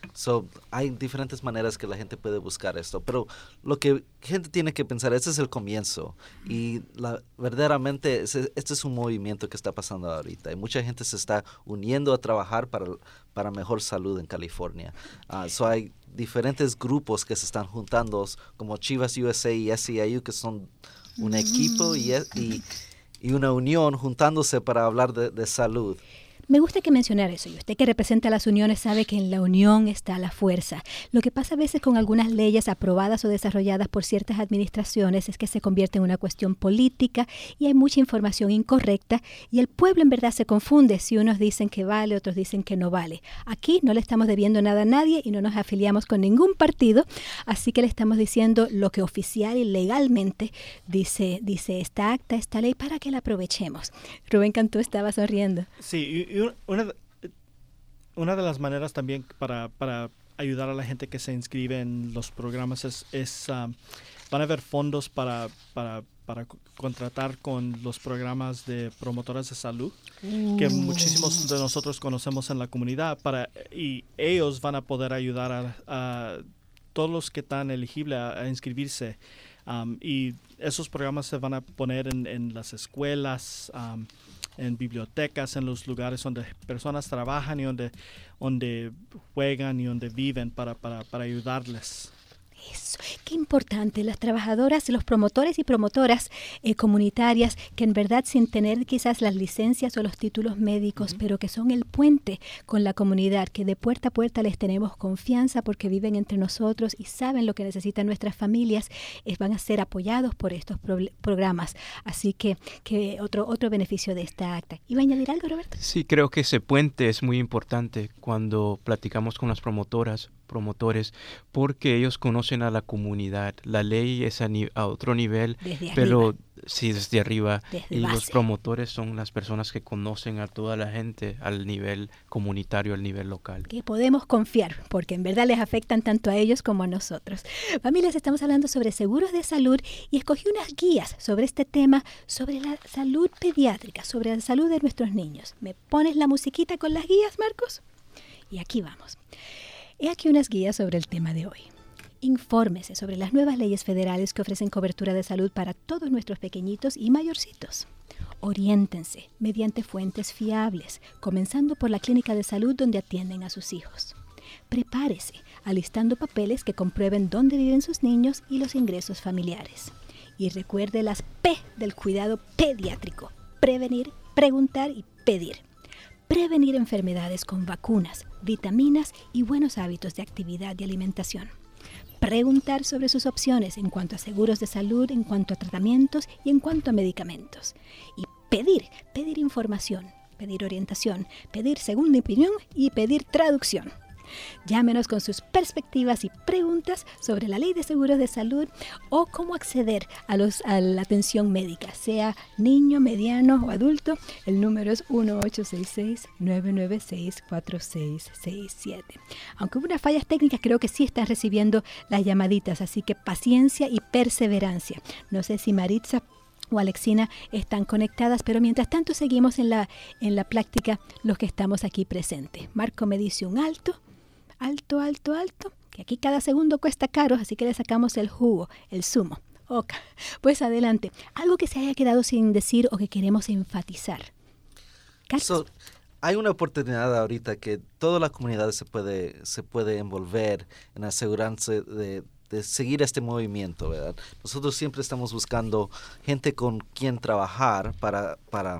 Hay diferentes maneras que la gente puede buscar esto, pero lo que la gente tiene que pensar, este es el comienzo y verdaderamente este es un movimiento que está pasando ahorita y mucha gente se está uniendo a trabajar para mejor salud en California. Hay diferentes grupos que se están juntando como Chivas USA y SEIU, que son un equipo y una unión juntándose para hablar de salud. Me gusta que mencionara eso, y usted que representa las uniones sabe que en la unión está la fuerza. Lo que pasa a veces con algunas leyes aprobadas o desarrolladas por ciertas administraciones es que se convierte en una cuestión política y hay mucha información incorrecta y el pueblo en verdad se confunde si unos dicen que vale, otros dicen que no vale. Aquí no le estamos debiendo nada a nadie y no nos afiliamos con ningún partido, así que le estamos diciendo lo que oficial y legalmente dice esta acta, esta ley, para que la aprovechemos. Rubén Cantú estaba sonriendo. Sí, una de las maneras también para ayudar a la gente que se inscribe en los programas van a haber fondos para contratar con los programas de promotoras de salud que muchísimos de nosotros conocemos en la comunidad y ellos van a poder ayudar a todos los que están elegibles a inscribirse y esos programas se van a poner en las escuelas, en bibliotecas, en los lugares donde personas trabajan y donde juegan y donde viven para ayudarles. Qué importante, las trabajadoras, los promotores y promotoras comunitarias que en verdad sin tener quizás las licencias o los títulos médicos, pero que son el puente con la comunidad, que de puerta a puerta les tenemos confianza porque viven entre nosotros y saben lo que necesitan nuestras familias, van a ser apoyados por estos programas. Así que otro beneficio de esta acta. ¿Iba a añadir algo, Roberto? Sí, creo que ese puente es muy importante cuando platicamos con las promotores, porque ellos conocen a la comunidad. La ley es a otro nivel, pero sí, desde arriba. Y los promotores son las personas que conocen a toda la gente al nivel comunitario, al nivel local. Que podemos confiar, porque en verdad les afectan tanto a ellos como a nosotros. Familias, estamos hablando sobre seguros de salud y escogí unas guías sobre este tema, sobre la salud pediátrica, sobre la salud de nuestros niños. ¿Me pones la musiquita con las guías, Marcos? Y aquí vamos. He aquí unas guías sobre el tema de hoy. Infórmese sobre las nuevas leyes federales que ofrecen cobertura de salud para todos nuestros pequeñitos y mayorcitos. Oriéntense mediante fuentes fiables, comenzando por la clínica de salud donde atienden a sus hijos. Prepárese alistando papeles que comprueben dónde viven sus niños y los ingresos familiares. Y recuerde las P del cuidado pediátrico: prevenir, preguntar y pedir. Prevenir enfermedades con vacunas, vitaminas y buenos hábitos de actividad y alimentación. Preguntar sobre sus opciones en cuanto a seguros de salud, en cuanto a tratamientos y en cuanto a medicamentos. Y pedir información, pedir orientación, pedir segunda opinión y pedir traducción. Llámenos con sus perspectivas y preguntas sobre la ley de seguros de salud o cómo acceder a la atención médica, sea niño, mediano o adulto. El número es 1-866-996-4667. Aunque hubo unas fallas técnicas, creo que sí están recibiendo las llamaditas, así que paciencia y perseverancia. No sé si Maritza o Alexina están conectadas, pero mientras tanto seguimos en la práctica los que estamos aquí presentes. Marco me dice un alto, que aquí cada segundo cuesta caro, así que le sacamos el jugo, el zumo. Ok, pues adelante. Algo que se haya quedado sin decir o que queremos enfatizar. Carlos. Hay una oportunidad ahorita que toda la comunidad se puede envolver en asegurarse de seguir este movimiento, ¿verdad? Nosotros siempre estamos buscando gente con quien trabajar para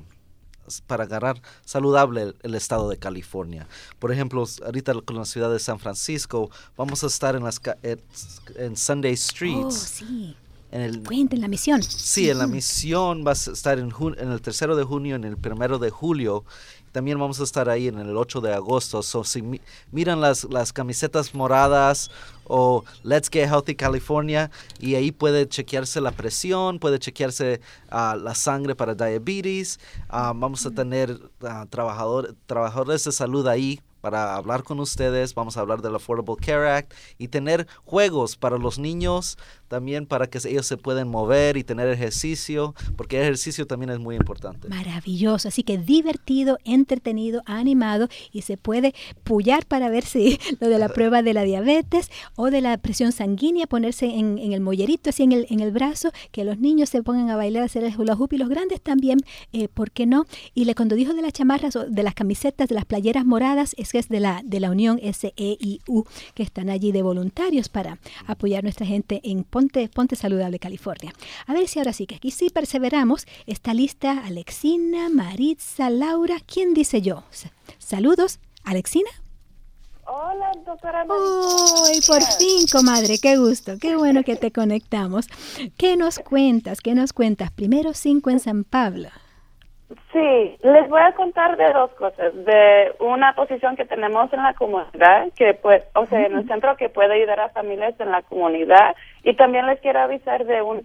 agarrar saludable el estado de California. Por ejemplo, ahorita con la ciudad de San Francisco vamos a estar en Sunday Streets. Oh, sí. Cuenten la misión. Sí, en la misión va a estar en el 3 de junio, en el 1 de julio. También vamos a estar ahí en el 8 de agosto. So, si miran las camisetas moradas o Let's Get Healthy California, y ahí puede chequearse la presión, puede chequearse la sangre para diabetes. Vamos a tener trabajadores de salud ahí para hablar con ustedes. Vamos a hablar del Affordable Care Act y tener juegos para los niños, también para que ellos se puedan mover y tener ejercicio, porque el ejercicio también es muy importante. Maravilloso, así que divertido, entretenido, animado, y se puede pullar para ver si lo de la prueba de la diabetes o de la presión sanguínea, ponerse en el mollerito, así en el brazo, que los niños se pongan a bailar, a hacer el hula hoop, y los grandes también, ¿por qué no? Y cuando dijo de las chamarras o de las camisetas, de las playeras moradas, es que es de la Unión SEIU, que están allí de voluntarios para apoyar a nuestra gente en Ponte Saludable, California. A ver si ahora sí, que aquí sí perseveramos. Está lista Alexina, Maritza, Laura. ¿Quién dice yo? Saludos. ¿Alexina? Hola, doctora Maritza. ¡Ay, por fin, comadre! ¡Qué gusto! ¡Qué bueno que te conectamos! ¿Qué nos cuentas? Primero 5 en San Pablo. Sí, les voy a contar de dos cosas. De una posición que tenemos en la comunidad, que pues, en el centro, que puede ayudar a familias en la comunidad. Y también les quiero avisar de un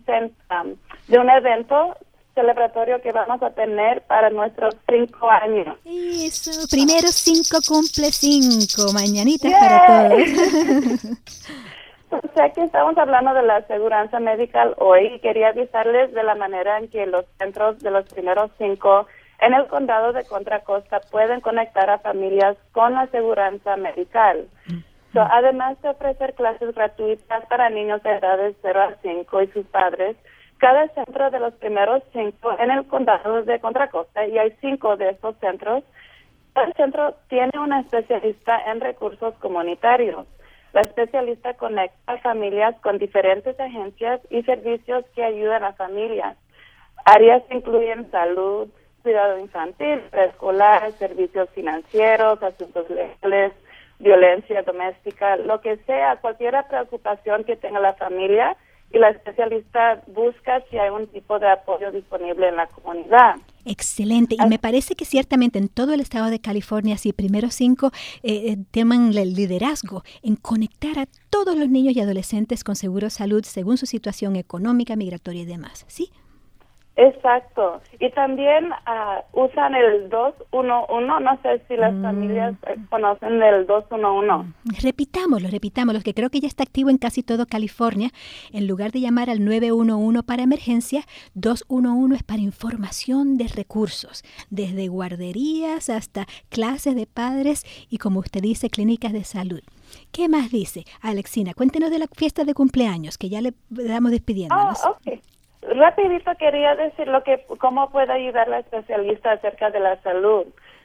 evento celebratorio que vamos a tener para nuestros 5 años. Eso, primero 5 cumple 5. Mañanitas para todos. Sé que estamos hablando de la aseguranza médica hoy y quería avisarles de la manera en que los centros de los primeros 5 en el condado de Contra Costa pueden conectar a familias con la aseguranza medical. Además de ofrecer clases gratuitas para niños de edades 0 a 5 y sus padres, cada centro de los primeros 5 en el condado de Contra Costa, y hay 5 de estos centros, cada centro tiene una especialista en recursos comunitarios. La especialista conecta a familias con diferentes agencias y servicios que ayudan a familias. Áreas incluyen salud, cuidado infantil, preescolar, servicios financieros, asuntos legales, violencia doméstica, lo que sea, cualquier preocupación que tenga la familia, y la especialista busca si hay un tipo de apoyo disponible en la comunidad. Excelente. Y me parece que ciertamente en todo el estado de California, sí, Primero 5 tienen el liderazgo en conectar a todos los niños y adolescentes con seguro salud según su situación económica, migratoria y demás, ¿sí? Exacto. Y también usan el 211. No sé si las familias conocen el 211. Repitámoslo, que creo que ya está activo en casi todo California. En lugar de llamar al 911 para emergencia, 211 es para información de recursos, desde guarderías hasta clases de padres y, como usted dice, clínicas de salud. ¿Qué más dice? Alexina, cuéntenos de la fiesta de cumpleaños, que ya le damos despidiéndonos. Okay. Rapidito quería decir cómo puede ayudar la especialista acerca de la salud.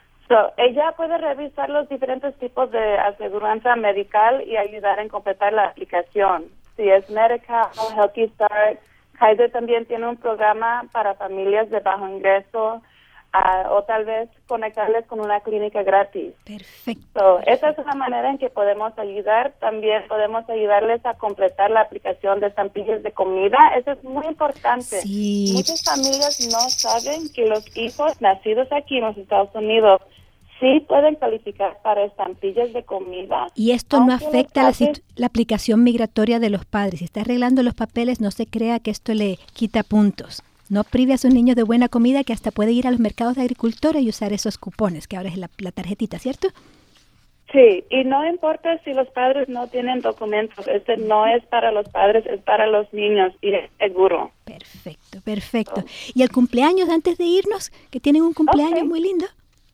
Ella puede revisar los diferentes tipos de aseguranza medical y ayudar en completar la aplicación. Si es Medical, Healthy Start, Kaiser también tiene un programa para familias de bajo ingreso, o tal vez conectarles con una clínica gratis. Perfecto. Esa es una manera en que podemos ayudar. También podemos ayudarles a completar la aplicación de estampillas de comida. Eso es muy importante. Sí. Muchas familias no saben que los hijos nacidos aquí en los Estados Unidos sí pueden calificar para estampillas de comida. Y esto no afecta la aplicación migratoria de los padres. Si está arreglando los papeles, no se crea que esto le quita puntos. No prive a sus niños de buena comida, que hasta puede ir a los mercados de agricultores y usar esos cupones, que ahora es la tarjetita, ¿cierto? Sí, y no importa si los padres no tienen documentos, no es para los padres, es para los niños y es seguro. Perfecto. ¿Y el cumpleaños antes de irnos? Que tienen un cumpleaños muy lindo.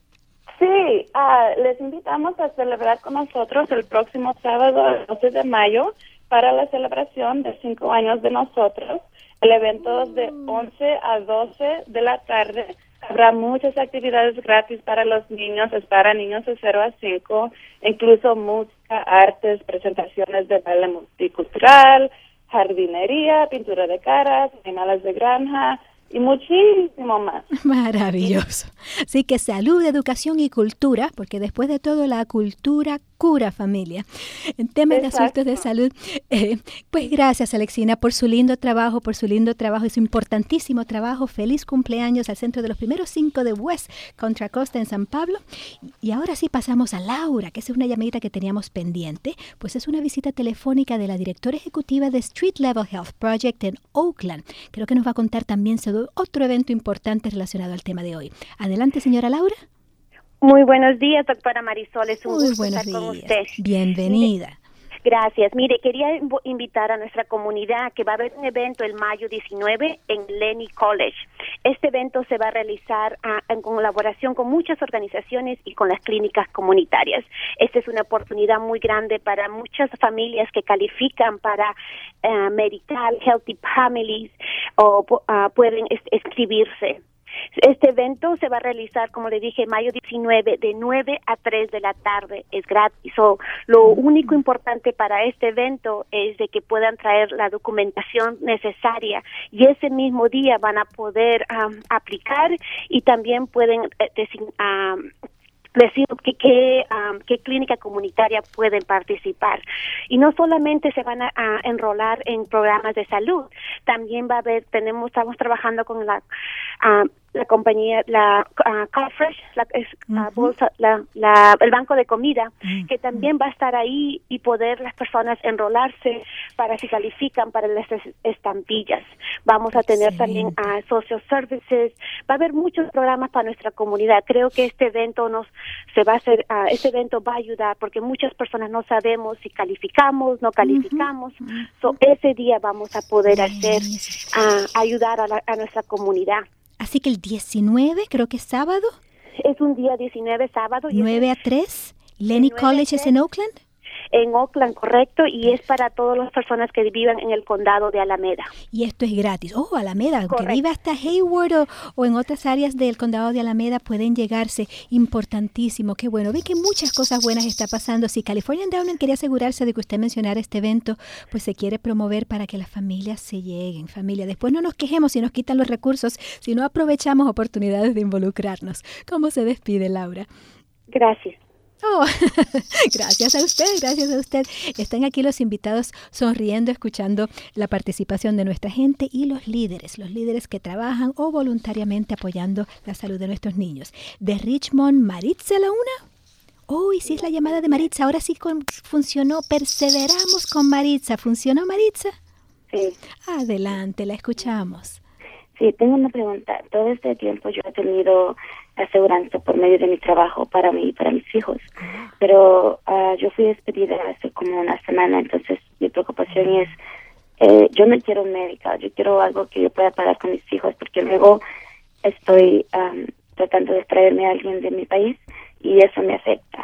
Sí, les invitamos a celebrar con nosotros el próximo sábado, el 12 de mayo, para la celebración de 5 años de nosotros. El evento es de 11 a 12 de la tarde. Habrá muchas actividades gratis para los niños, es para niños de 0 a 5, incluso música, artes, presentaciones de baile multicultural, jardinería, pintura de caras, animales de granja y muchísimo más. Maravilloso. Así que salud, educación y cultura, porque después de todo la cultura cura, familia. En temas de asuntos de salud, pues gracias, Alexina, por su lindo trabajo y su importantísimo trabajo. Feliz cumpleaños al Centro de los Primeros 5 de West Contra Costa en San Pablo. Y ahora sí pasamos a Laura, que es una llamadita que teníamos pendiente, pues es una visita telefónica de la directora ejecutiva de Street Level Health Project en Oakland. Creo que nos va a contar también sobre otro evento importante relacionado al tema de hoy. Adelante, señora Laura. Muy buenos días, doctora Marisol. Es un Muy gusto buenos estar con días. usted. Bienvenida. Gracias. Mire, quería invitar a nuestra comunidad que va a haber un evento el mayo 19 en Lenny College. Este evento se va a realizar en colaboración con muchas organizaciones y con las clínicas comunitarias. Esta es una oportunidad muy grande para muchas familias que califican para Medical, Healthy Families o pueden inscribirse. Este evento se va a realizar, como le dije, mayo 19 de 9 a 3 de la tarde. Es gratis. Lo único importante para este evento es de que puedan traer la documentación necesaria y ese mismo día van a poder aplicar y también pueden decir qué clínica comunitaria pueden participar. Y no solamente se van a enrolar en programas de salud, también va a haber, estamos trabajando con la compañía, Carfresh, el banco de comida, que también va a estar ahí y poder las personas enrolarse para si califican para las estampillas. Vamos a tener también social services, va a haber muchos programas para nuestra comunidad. Creo que este evento este evento va a ayudar porque muchas personas no sabemos si calificamos, no calificamos. Ese día vamos a poder ayudar a nuestra comunidad. Así que el 19, creo que es sábado. Es un día 19, sábado. 9 a 3, Lenny College es en Oakland. en Oakland, correcto, y es para todas las personas que vivan en el condado de Alameda. Y esto es gratis. Alameda, aunque Correcto. viva hasta Hayward o en otras áreas del condado de Alameda pueden llegarse. Importantísimo, qué bueno. Ve que muchas cosas buenas está pasando. Si California Endowment quería asegurarse de que usted mencionara este evento, pues se quiere promover para que las familias se lleguen. Familia, después no nos quejemos si nos quitan los recursos, si no aprovechamos oportunidades de involucrarnos. ¿Cómo se despide, Laura? Gracias. Oh, gracias a usted. Están aquí los invitados sonriendo, escuchando la participación de nuestra gente y los líderes que trabajan o voluntariamente apoyando la salud de nuestros niños. De Richmond, Maritza, la una. Oh, y si es la llamada de Maritza, ahora sí funcionó. Perseveramos con Maritza. ¿Funcionó, Maritza? Sí. Adelante, la escuchamos. Sí, tengo una pregunta. Todo este tiempo yo he tenido aseguranza por medio de mi trabajo para mí y para mis hijos, pero yo fui despedida hace como una semana, entonces mi preocupación es, yo no quiero un medical, yo quiero algo que yo pueda pagar con mis hijos, porque luego estoy tratando de traerme a alguien de mi país y eso me afecta.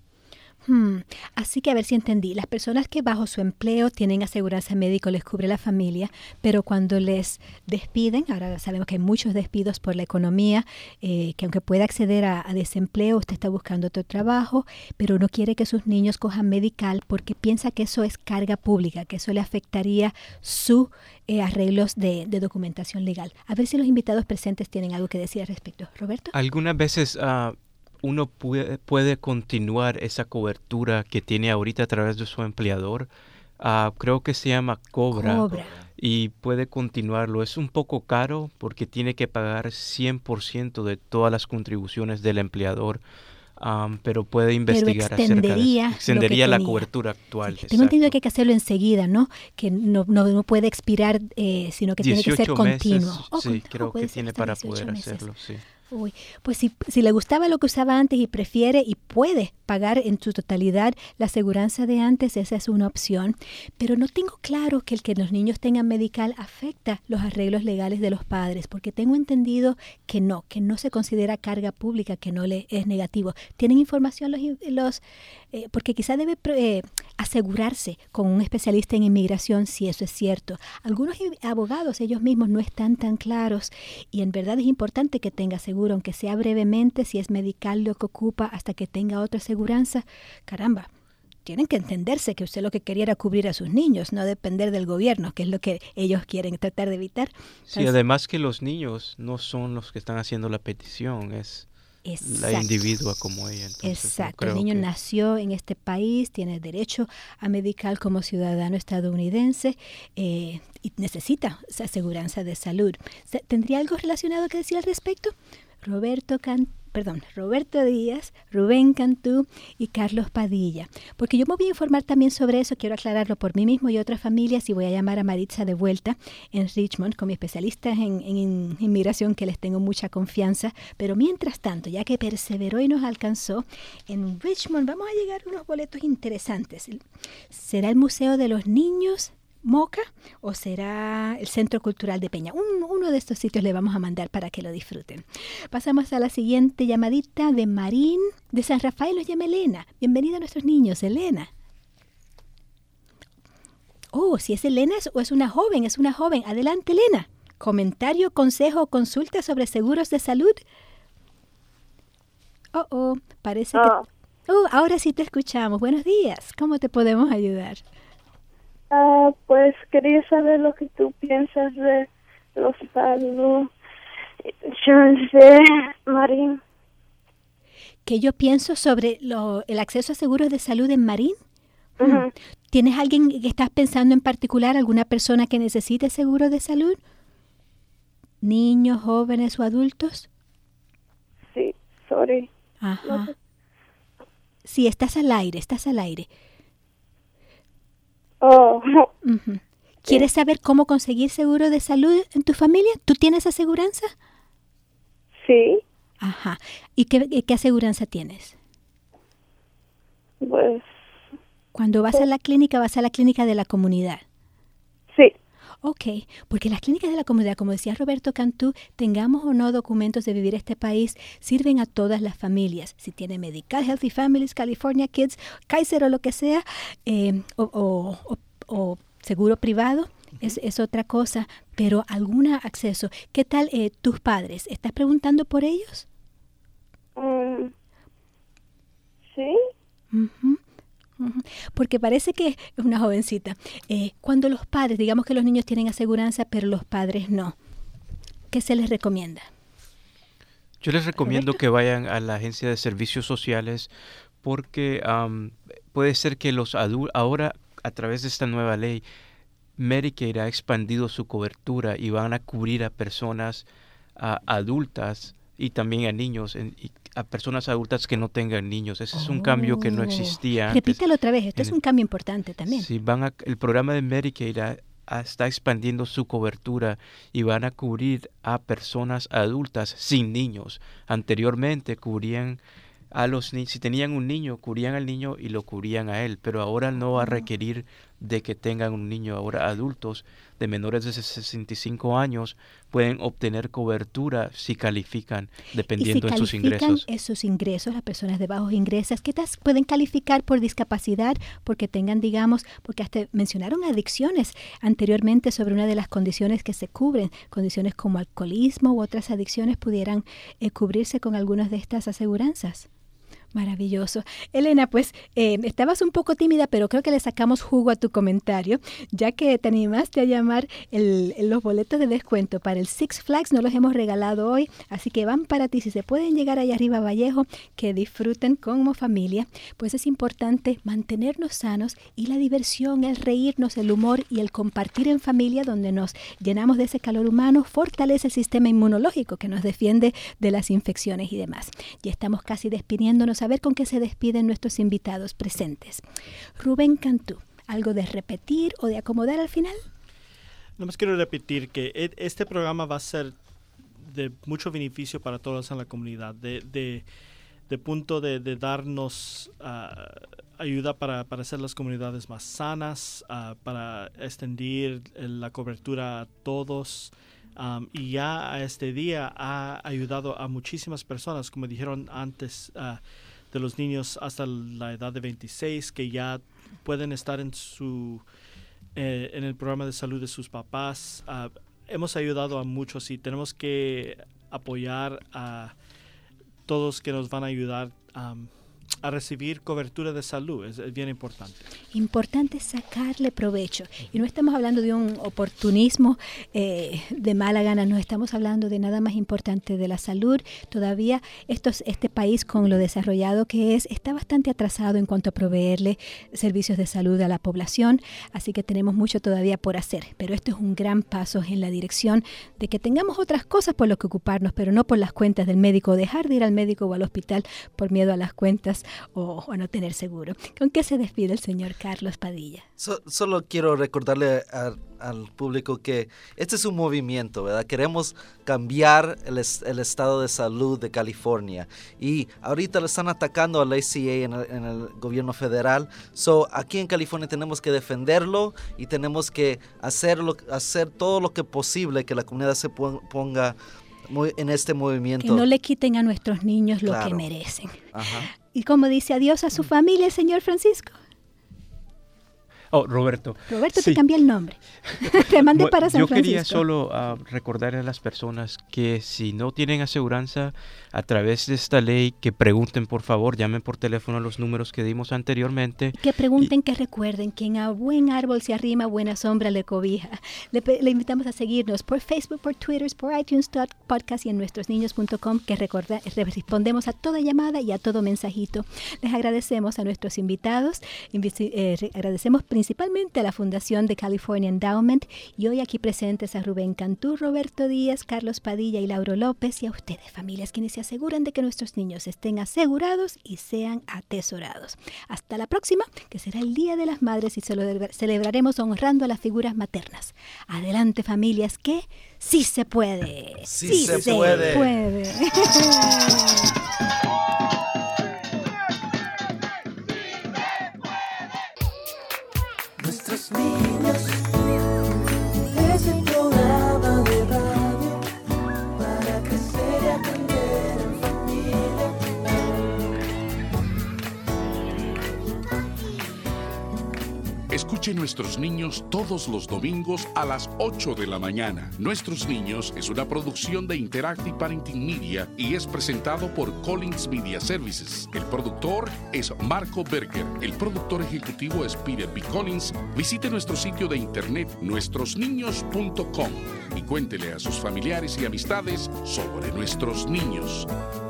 Así que a ver si entendí. Las personas que bajo su empleo tienen aseguranza médica les cubre la familia, pero cuando les despiden, ahora sabemos que hay muchos despidos por la economía, que aunque pueda acceder a desempleo, usted está buscando otro trabajo, pero no quiere que sus niños cojan medical porque piensa que eso es carga pública, que eso le afectaría sus arreglos de documentación legal. A ver si los invitados presentes tienen algo que decir al respecto. Roberto. Algunas veces uno puede continuar esa cobertura que tiene ahorita a través de su empleador. Creo que se llama Cobra. Y puede continuarlo. Es un poco caro porque tiene que pagar 100% de todas las contribuciones del empleador. Pero puede investigar acerca de eso. Extendería la cobertura actual. Tengo entendido que hay que hacerlo enseguida, ¿no? Que no puede expirar, sino que tiene que ser continuo. Sí, creo que tiene para poder hacerlo, sí. Uy, pues si le gustaba lo que usaba antes y prefiere y puede pagar en su totalidad la aseguranza de antes, esa es una opción. Pero no tengo claro que el que los niños tengan medical afecta los arreglos legales de los padres, porque tengo entendido que no se considera carga pública, que no le es negativo. ¿Tienen información porque quizá debe asegurarse con un especialista en inmigración si eso es cierto? Algunos abogados ellos mismos no están tan claros y en verdad es importante que tenga seguro, aunque sea brevemente, si es medical lo que ocupa hasta que tenga otra aseguranza. Caramba, tienen que entenderse que usted lo que quería era cubrir a sus niños, no depender del gobierno, que es lo que ellos quieren tratar de evitar. Sí, además que los niños no son los que están haciendo la petición, es la individua como ella. Entonces, exacto, el niño nació en este país, tiene derecho a medical como ciudadano estadounidense y necesita esa aseguranza de salud. ¿Tendría algo relacionado que decir al respecto? Roberto Díaz, Rubén Cantú y Carlos Padilla. Porque yo me voy a informar también sobre eso, quiero aclararlo por mí mismo y otras familias y voy a llamar a Maritza de vuelta en Richmond con mis especialistas en inmigración que les tengo mucha confianza. Pero mientras tanto, ya que perseveró y nos alcanzó, en Richmond vamos a llegar a unos boletos interesantes. ¿Será el Museo de los Niños Moca o será el Centro Cultural de Peña? Uno de estos sitios le vamos a mandar para que lo disfruten. Pasamos a la siguiente llamadita de Marín de San Rafael. Nos llama Elena. Bienvenida a nuestros niños, Elena. Oh, si es Elena o es una joven, Adelante, Elena. Comentario, consejo o consulta sobre seguros de salud. Parece que... ahora sí te escuchamos. Buenos días. ¿Cómo te podemos ayudar? Pues quería saber lo que tú piensas de los salud insurance de Marín. ¿Qué yo pienso sobre el acceso a seguros de salud en Marín? ¿Tienes alguien que estás pensando en particular, alguna persona que necesite seguro de salud? ¿Niños, jóvenes o adultos? Sí, sorry. Ajá. Sí, estás al aire. ¿Quieres saber cómo conseguir seguro de salud en tu familia? ¿Tú tienes aseguranza? Sí. Ajá. ¿Y qué aseguranza tienes? Pues... Cuando vas a la clínica de la comunidad. Sí. Ok, porque las clínicas de la comunidad, como decía Roberto Cantú, tengamos o no documentos de vivir este país, sirven a todas las familias. Si tiene Medical, Healthy Families, California Kids, Kaiser o lo que sea, o seguro privado, es otra cosa, pero algún acceso. ¿Qué tal tus padres? ¿Estás preguntando por ellos? Sí. Uh-huh. Porque parece que es una jovencita. Cuando los padres, digamos que los niños tienen aseguranza, pero los padres no, ¿qué se les recomienda? Yo les recomiendo que vayan a la Agencia de Servicios Sociales porque puede ser que los adultos, ahora a través de esta nueva ley, Medicaid ha expandido su cobertura y van a cubrir a personas adultas y también a niños, y a personas adultas que no tengan niños. Ese es un cambio que no existía antes. Repítelo otra vez, esto es un cambio importante también. Sí, el programa de Medicaid está expandiendo su cobertura y van a cubrir a personas adultas sin niños. Anteriormente cubrían a los niños, si tenían un niño, cubrían al niño y lo cubrían a él, pero ahora no va a requerir de que tengan un niño. Ahora adultos de menores de 65 años pueden obtener cobertura si califican, dependiendo de sus ingresos. Esos ingresos, las personas de bajos ingresos, ¿qué tal pueden calificar por discapacidad? Porque tengan, digamos, porque hasta mencionaron adicciones anteriormente sobre una de las condiciones que se cubren, condiciones como alcoholismo u otras adicciones pudieran cubrirse con algunas de estas aseguranzas. Maravilloso. Elena, pues estabas un poco tímida, pero creo que le sacamos jugo a tu comentario, ya que te animaste a llamar los boletos de descuento para el Six Flags, nos los hemos regalado hoy, así que van para ti. Si se pueden llegar allá arriba a Vallejo, que disfruten como familia, pues es importante mantenernos sanos y la diversión, el reírnos, el humor y el compartir en familia, donde nos llenamos de ese calor humano, fortalece el sistema inmunológico que nos defiende de las infecciones y demás. Ya estamos casi despidiéndonos. A ver con qué se despiden nuestros invitados presentes. Rubén Cantú, ¿algo de repetir o de acomodar al final? Nomás quiero repetir que este programa va a ser de mucho beneficio para todos en la comunidad, de punto de darnos ayuda para hacer las comunidades más sanas, para extender la cobertura a todos. Y ya a este día ha ayudado a muchísimas personas, como dijeron antes, de los niños hasta la edad de 26, que ya pueden estar en el programa de salud de sus papás. Hemos ayudado a muchos y tenemos que apoyar a todos que nos van a ayudar a recibir cobertura de salud. Es bien importante. Importante sacarle provecho. Y no estamos hablando de un oportunismo de mala gana, no estamos hablando de nada más importante de la salud. Todavía este país, con lo desarrollado que es, está bastante atrasado en cuanto a proveerle servicios de salud a la población, así que tenemos mucho todavía por hacer. Pero esto es un gran paso en la dirección de que tengamos otras cosas por lo que ocuparnos, pero no por las cuentas del médico, dejar de ir al médico o al hospital por miedo a las cuentas o no tener seguro. ¿Con qué se despide el señor Carlos Padilla? Solo quiero recordarle al público que este es un movimiento, ¿verdad? Queremos cambiar el estado de salud de California y ahorita le están atacando al ACA en el gobierno federal. Aquí en California tenemos que defenderlo y tenemos que hacer todo lo que posible que la comunidad se ponga en este movimiento. Que no le quiten a nuestros niños lo que merecen. Ajá. Y como dice adiós a su familia el señor Francisco. Roberto. Roberto, sí. Te cambié el nombre. Te mandé para San Francisco. Yo quería solo recordar a las personas que si no tienen aseguranza a través de esta ley, que pregunten, por favor, llamen por teléfono a los números que dimos anteriormente. Que pregunten, que recuerden que en a buen árbol se arrima, buena sombra le cobija. Le invitamos a seguirnos por Facebook, por Twitter, por iTunes, podcast y en nuestrosniños.com, que respondemos a toda llamada y a todo mensajito. Les agradecemos a nuestros invitados, agradecemos principalmente a la Fundación de California Endowment y hoy aquí presentes a Rubén Cantú, Roberto Díaz, Carlos Padilla y Lauro López, y a ustedes, familias, quienes se aseguran de que nuestros niños estén asegurados y sean atesorados. Hasta la próxima, que será el Día de las Madres y celebraremos honrando a las figuras maternas. Adelante, familias, que sí se puede. Sí se puede. Nuestros niños Escuche Nuestros Niños todos los domingos a las 8 de la mañana. Nuestros Niños es una producción de Interactive Parenting Media y es presentado por Collins Media Services. El productor es Marco Berger. El productor ejecutivo es Peter B. Collins. Visite nuestro sitio de internet nuestrosniños.com y cuéntele a sus familiares y amistades sobre nuestros niños.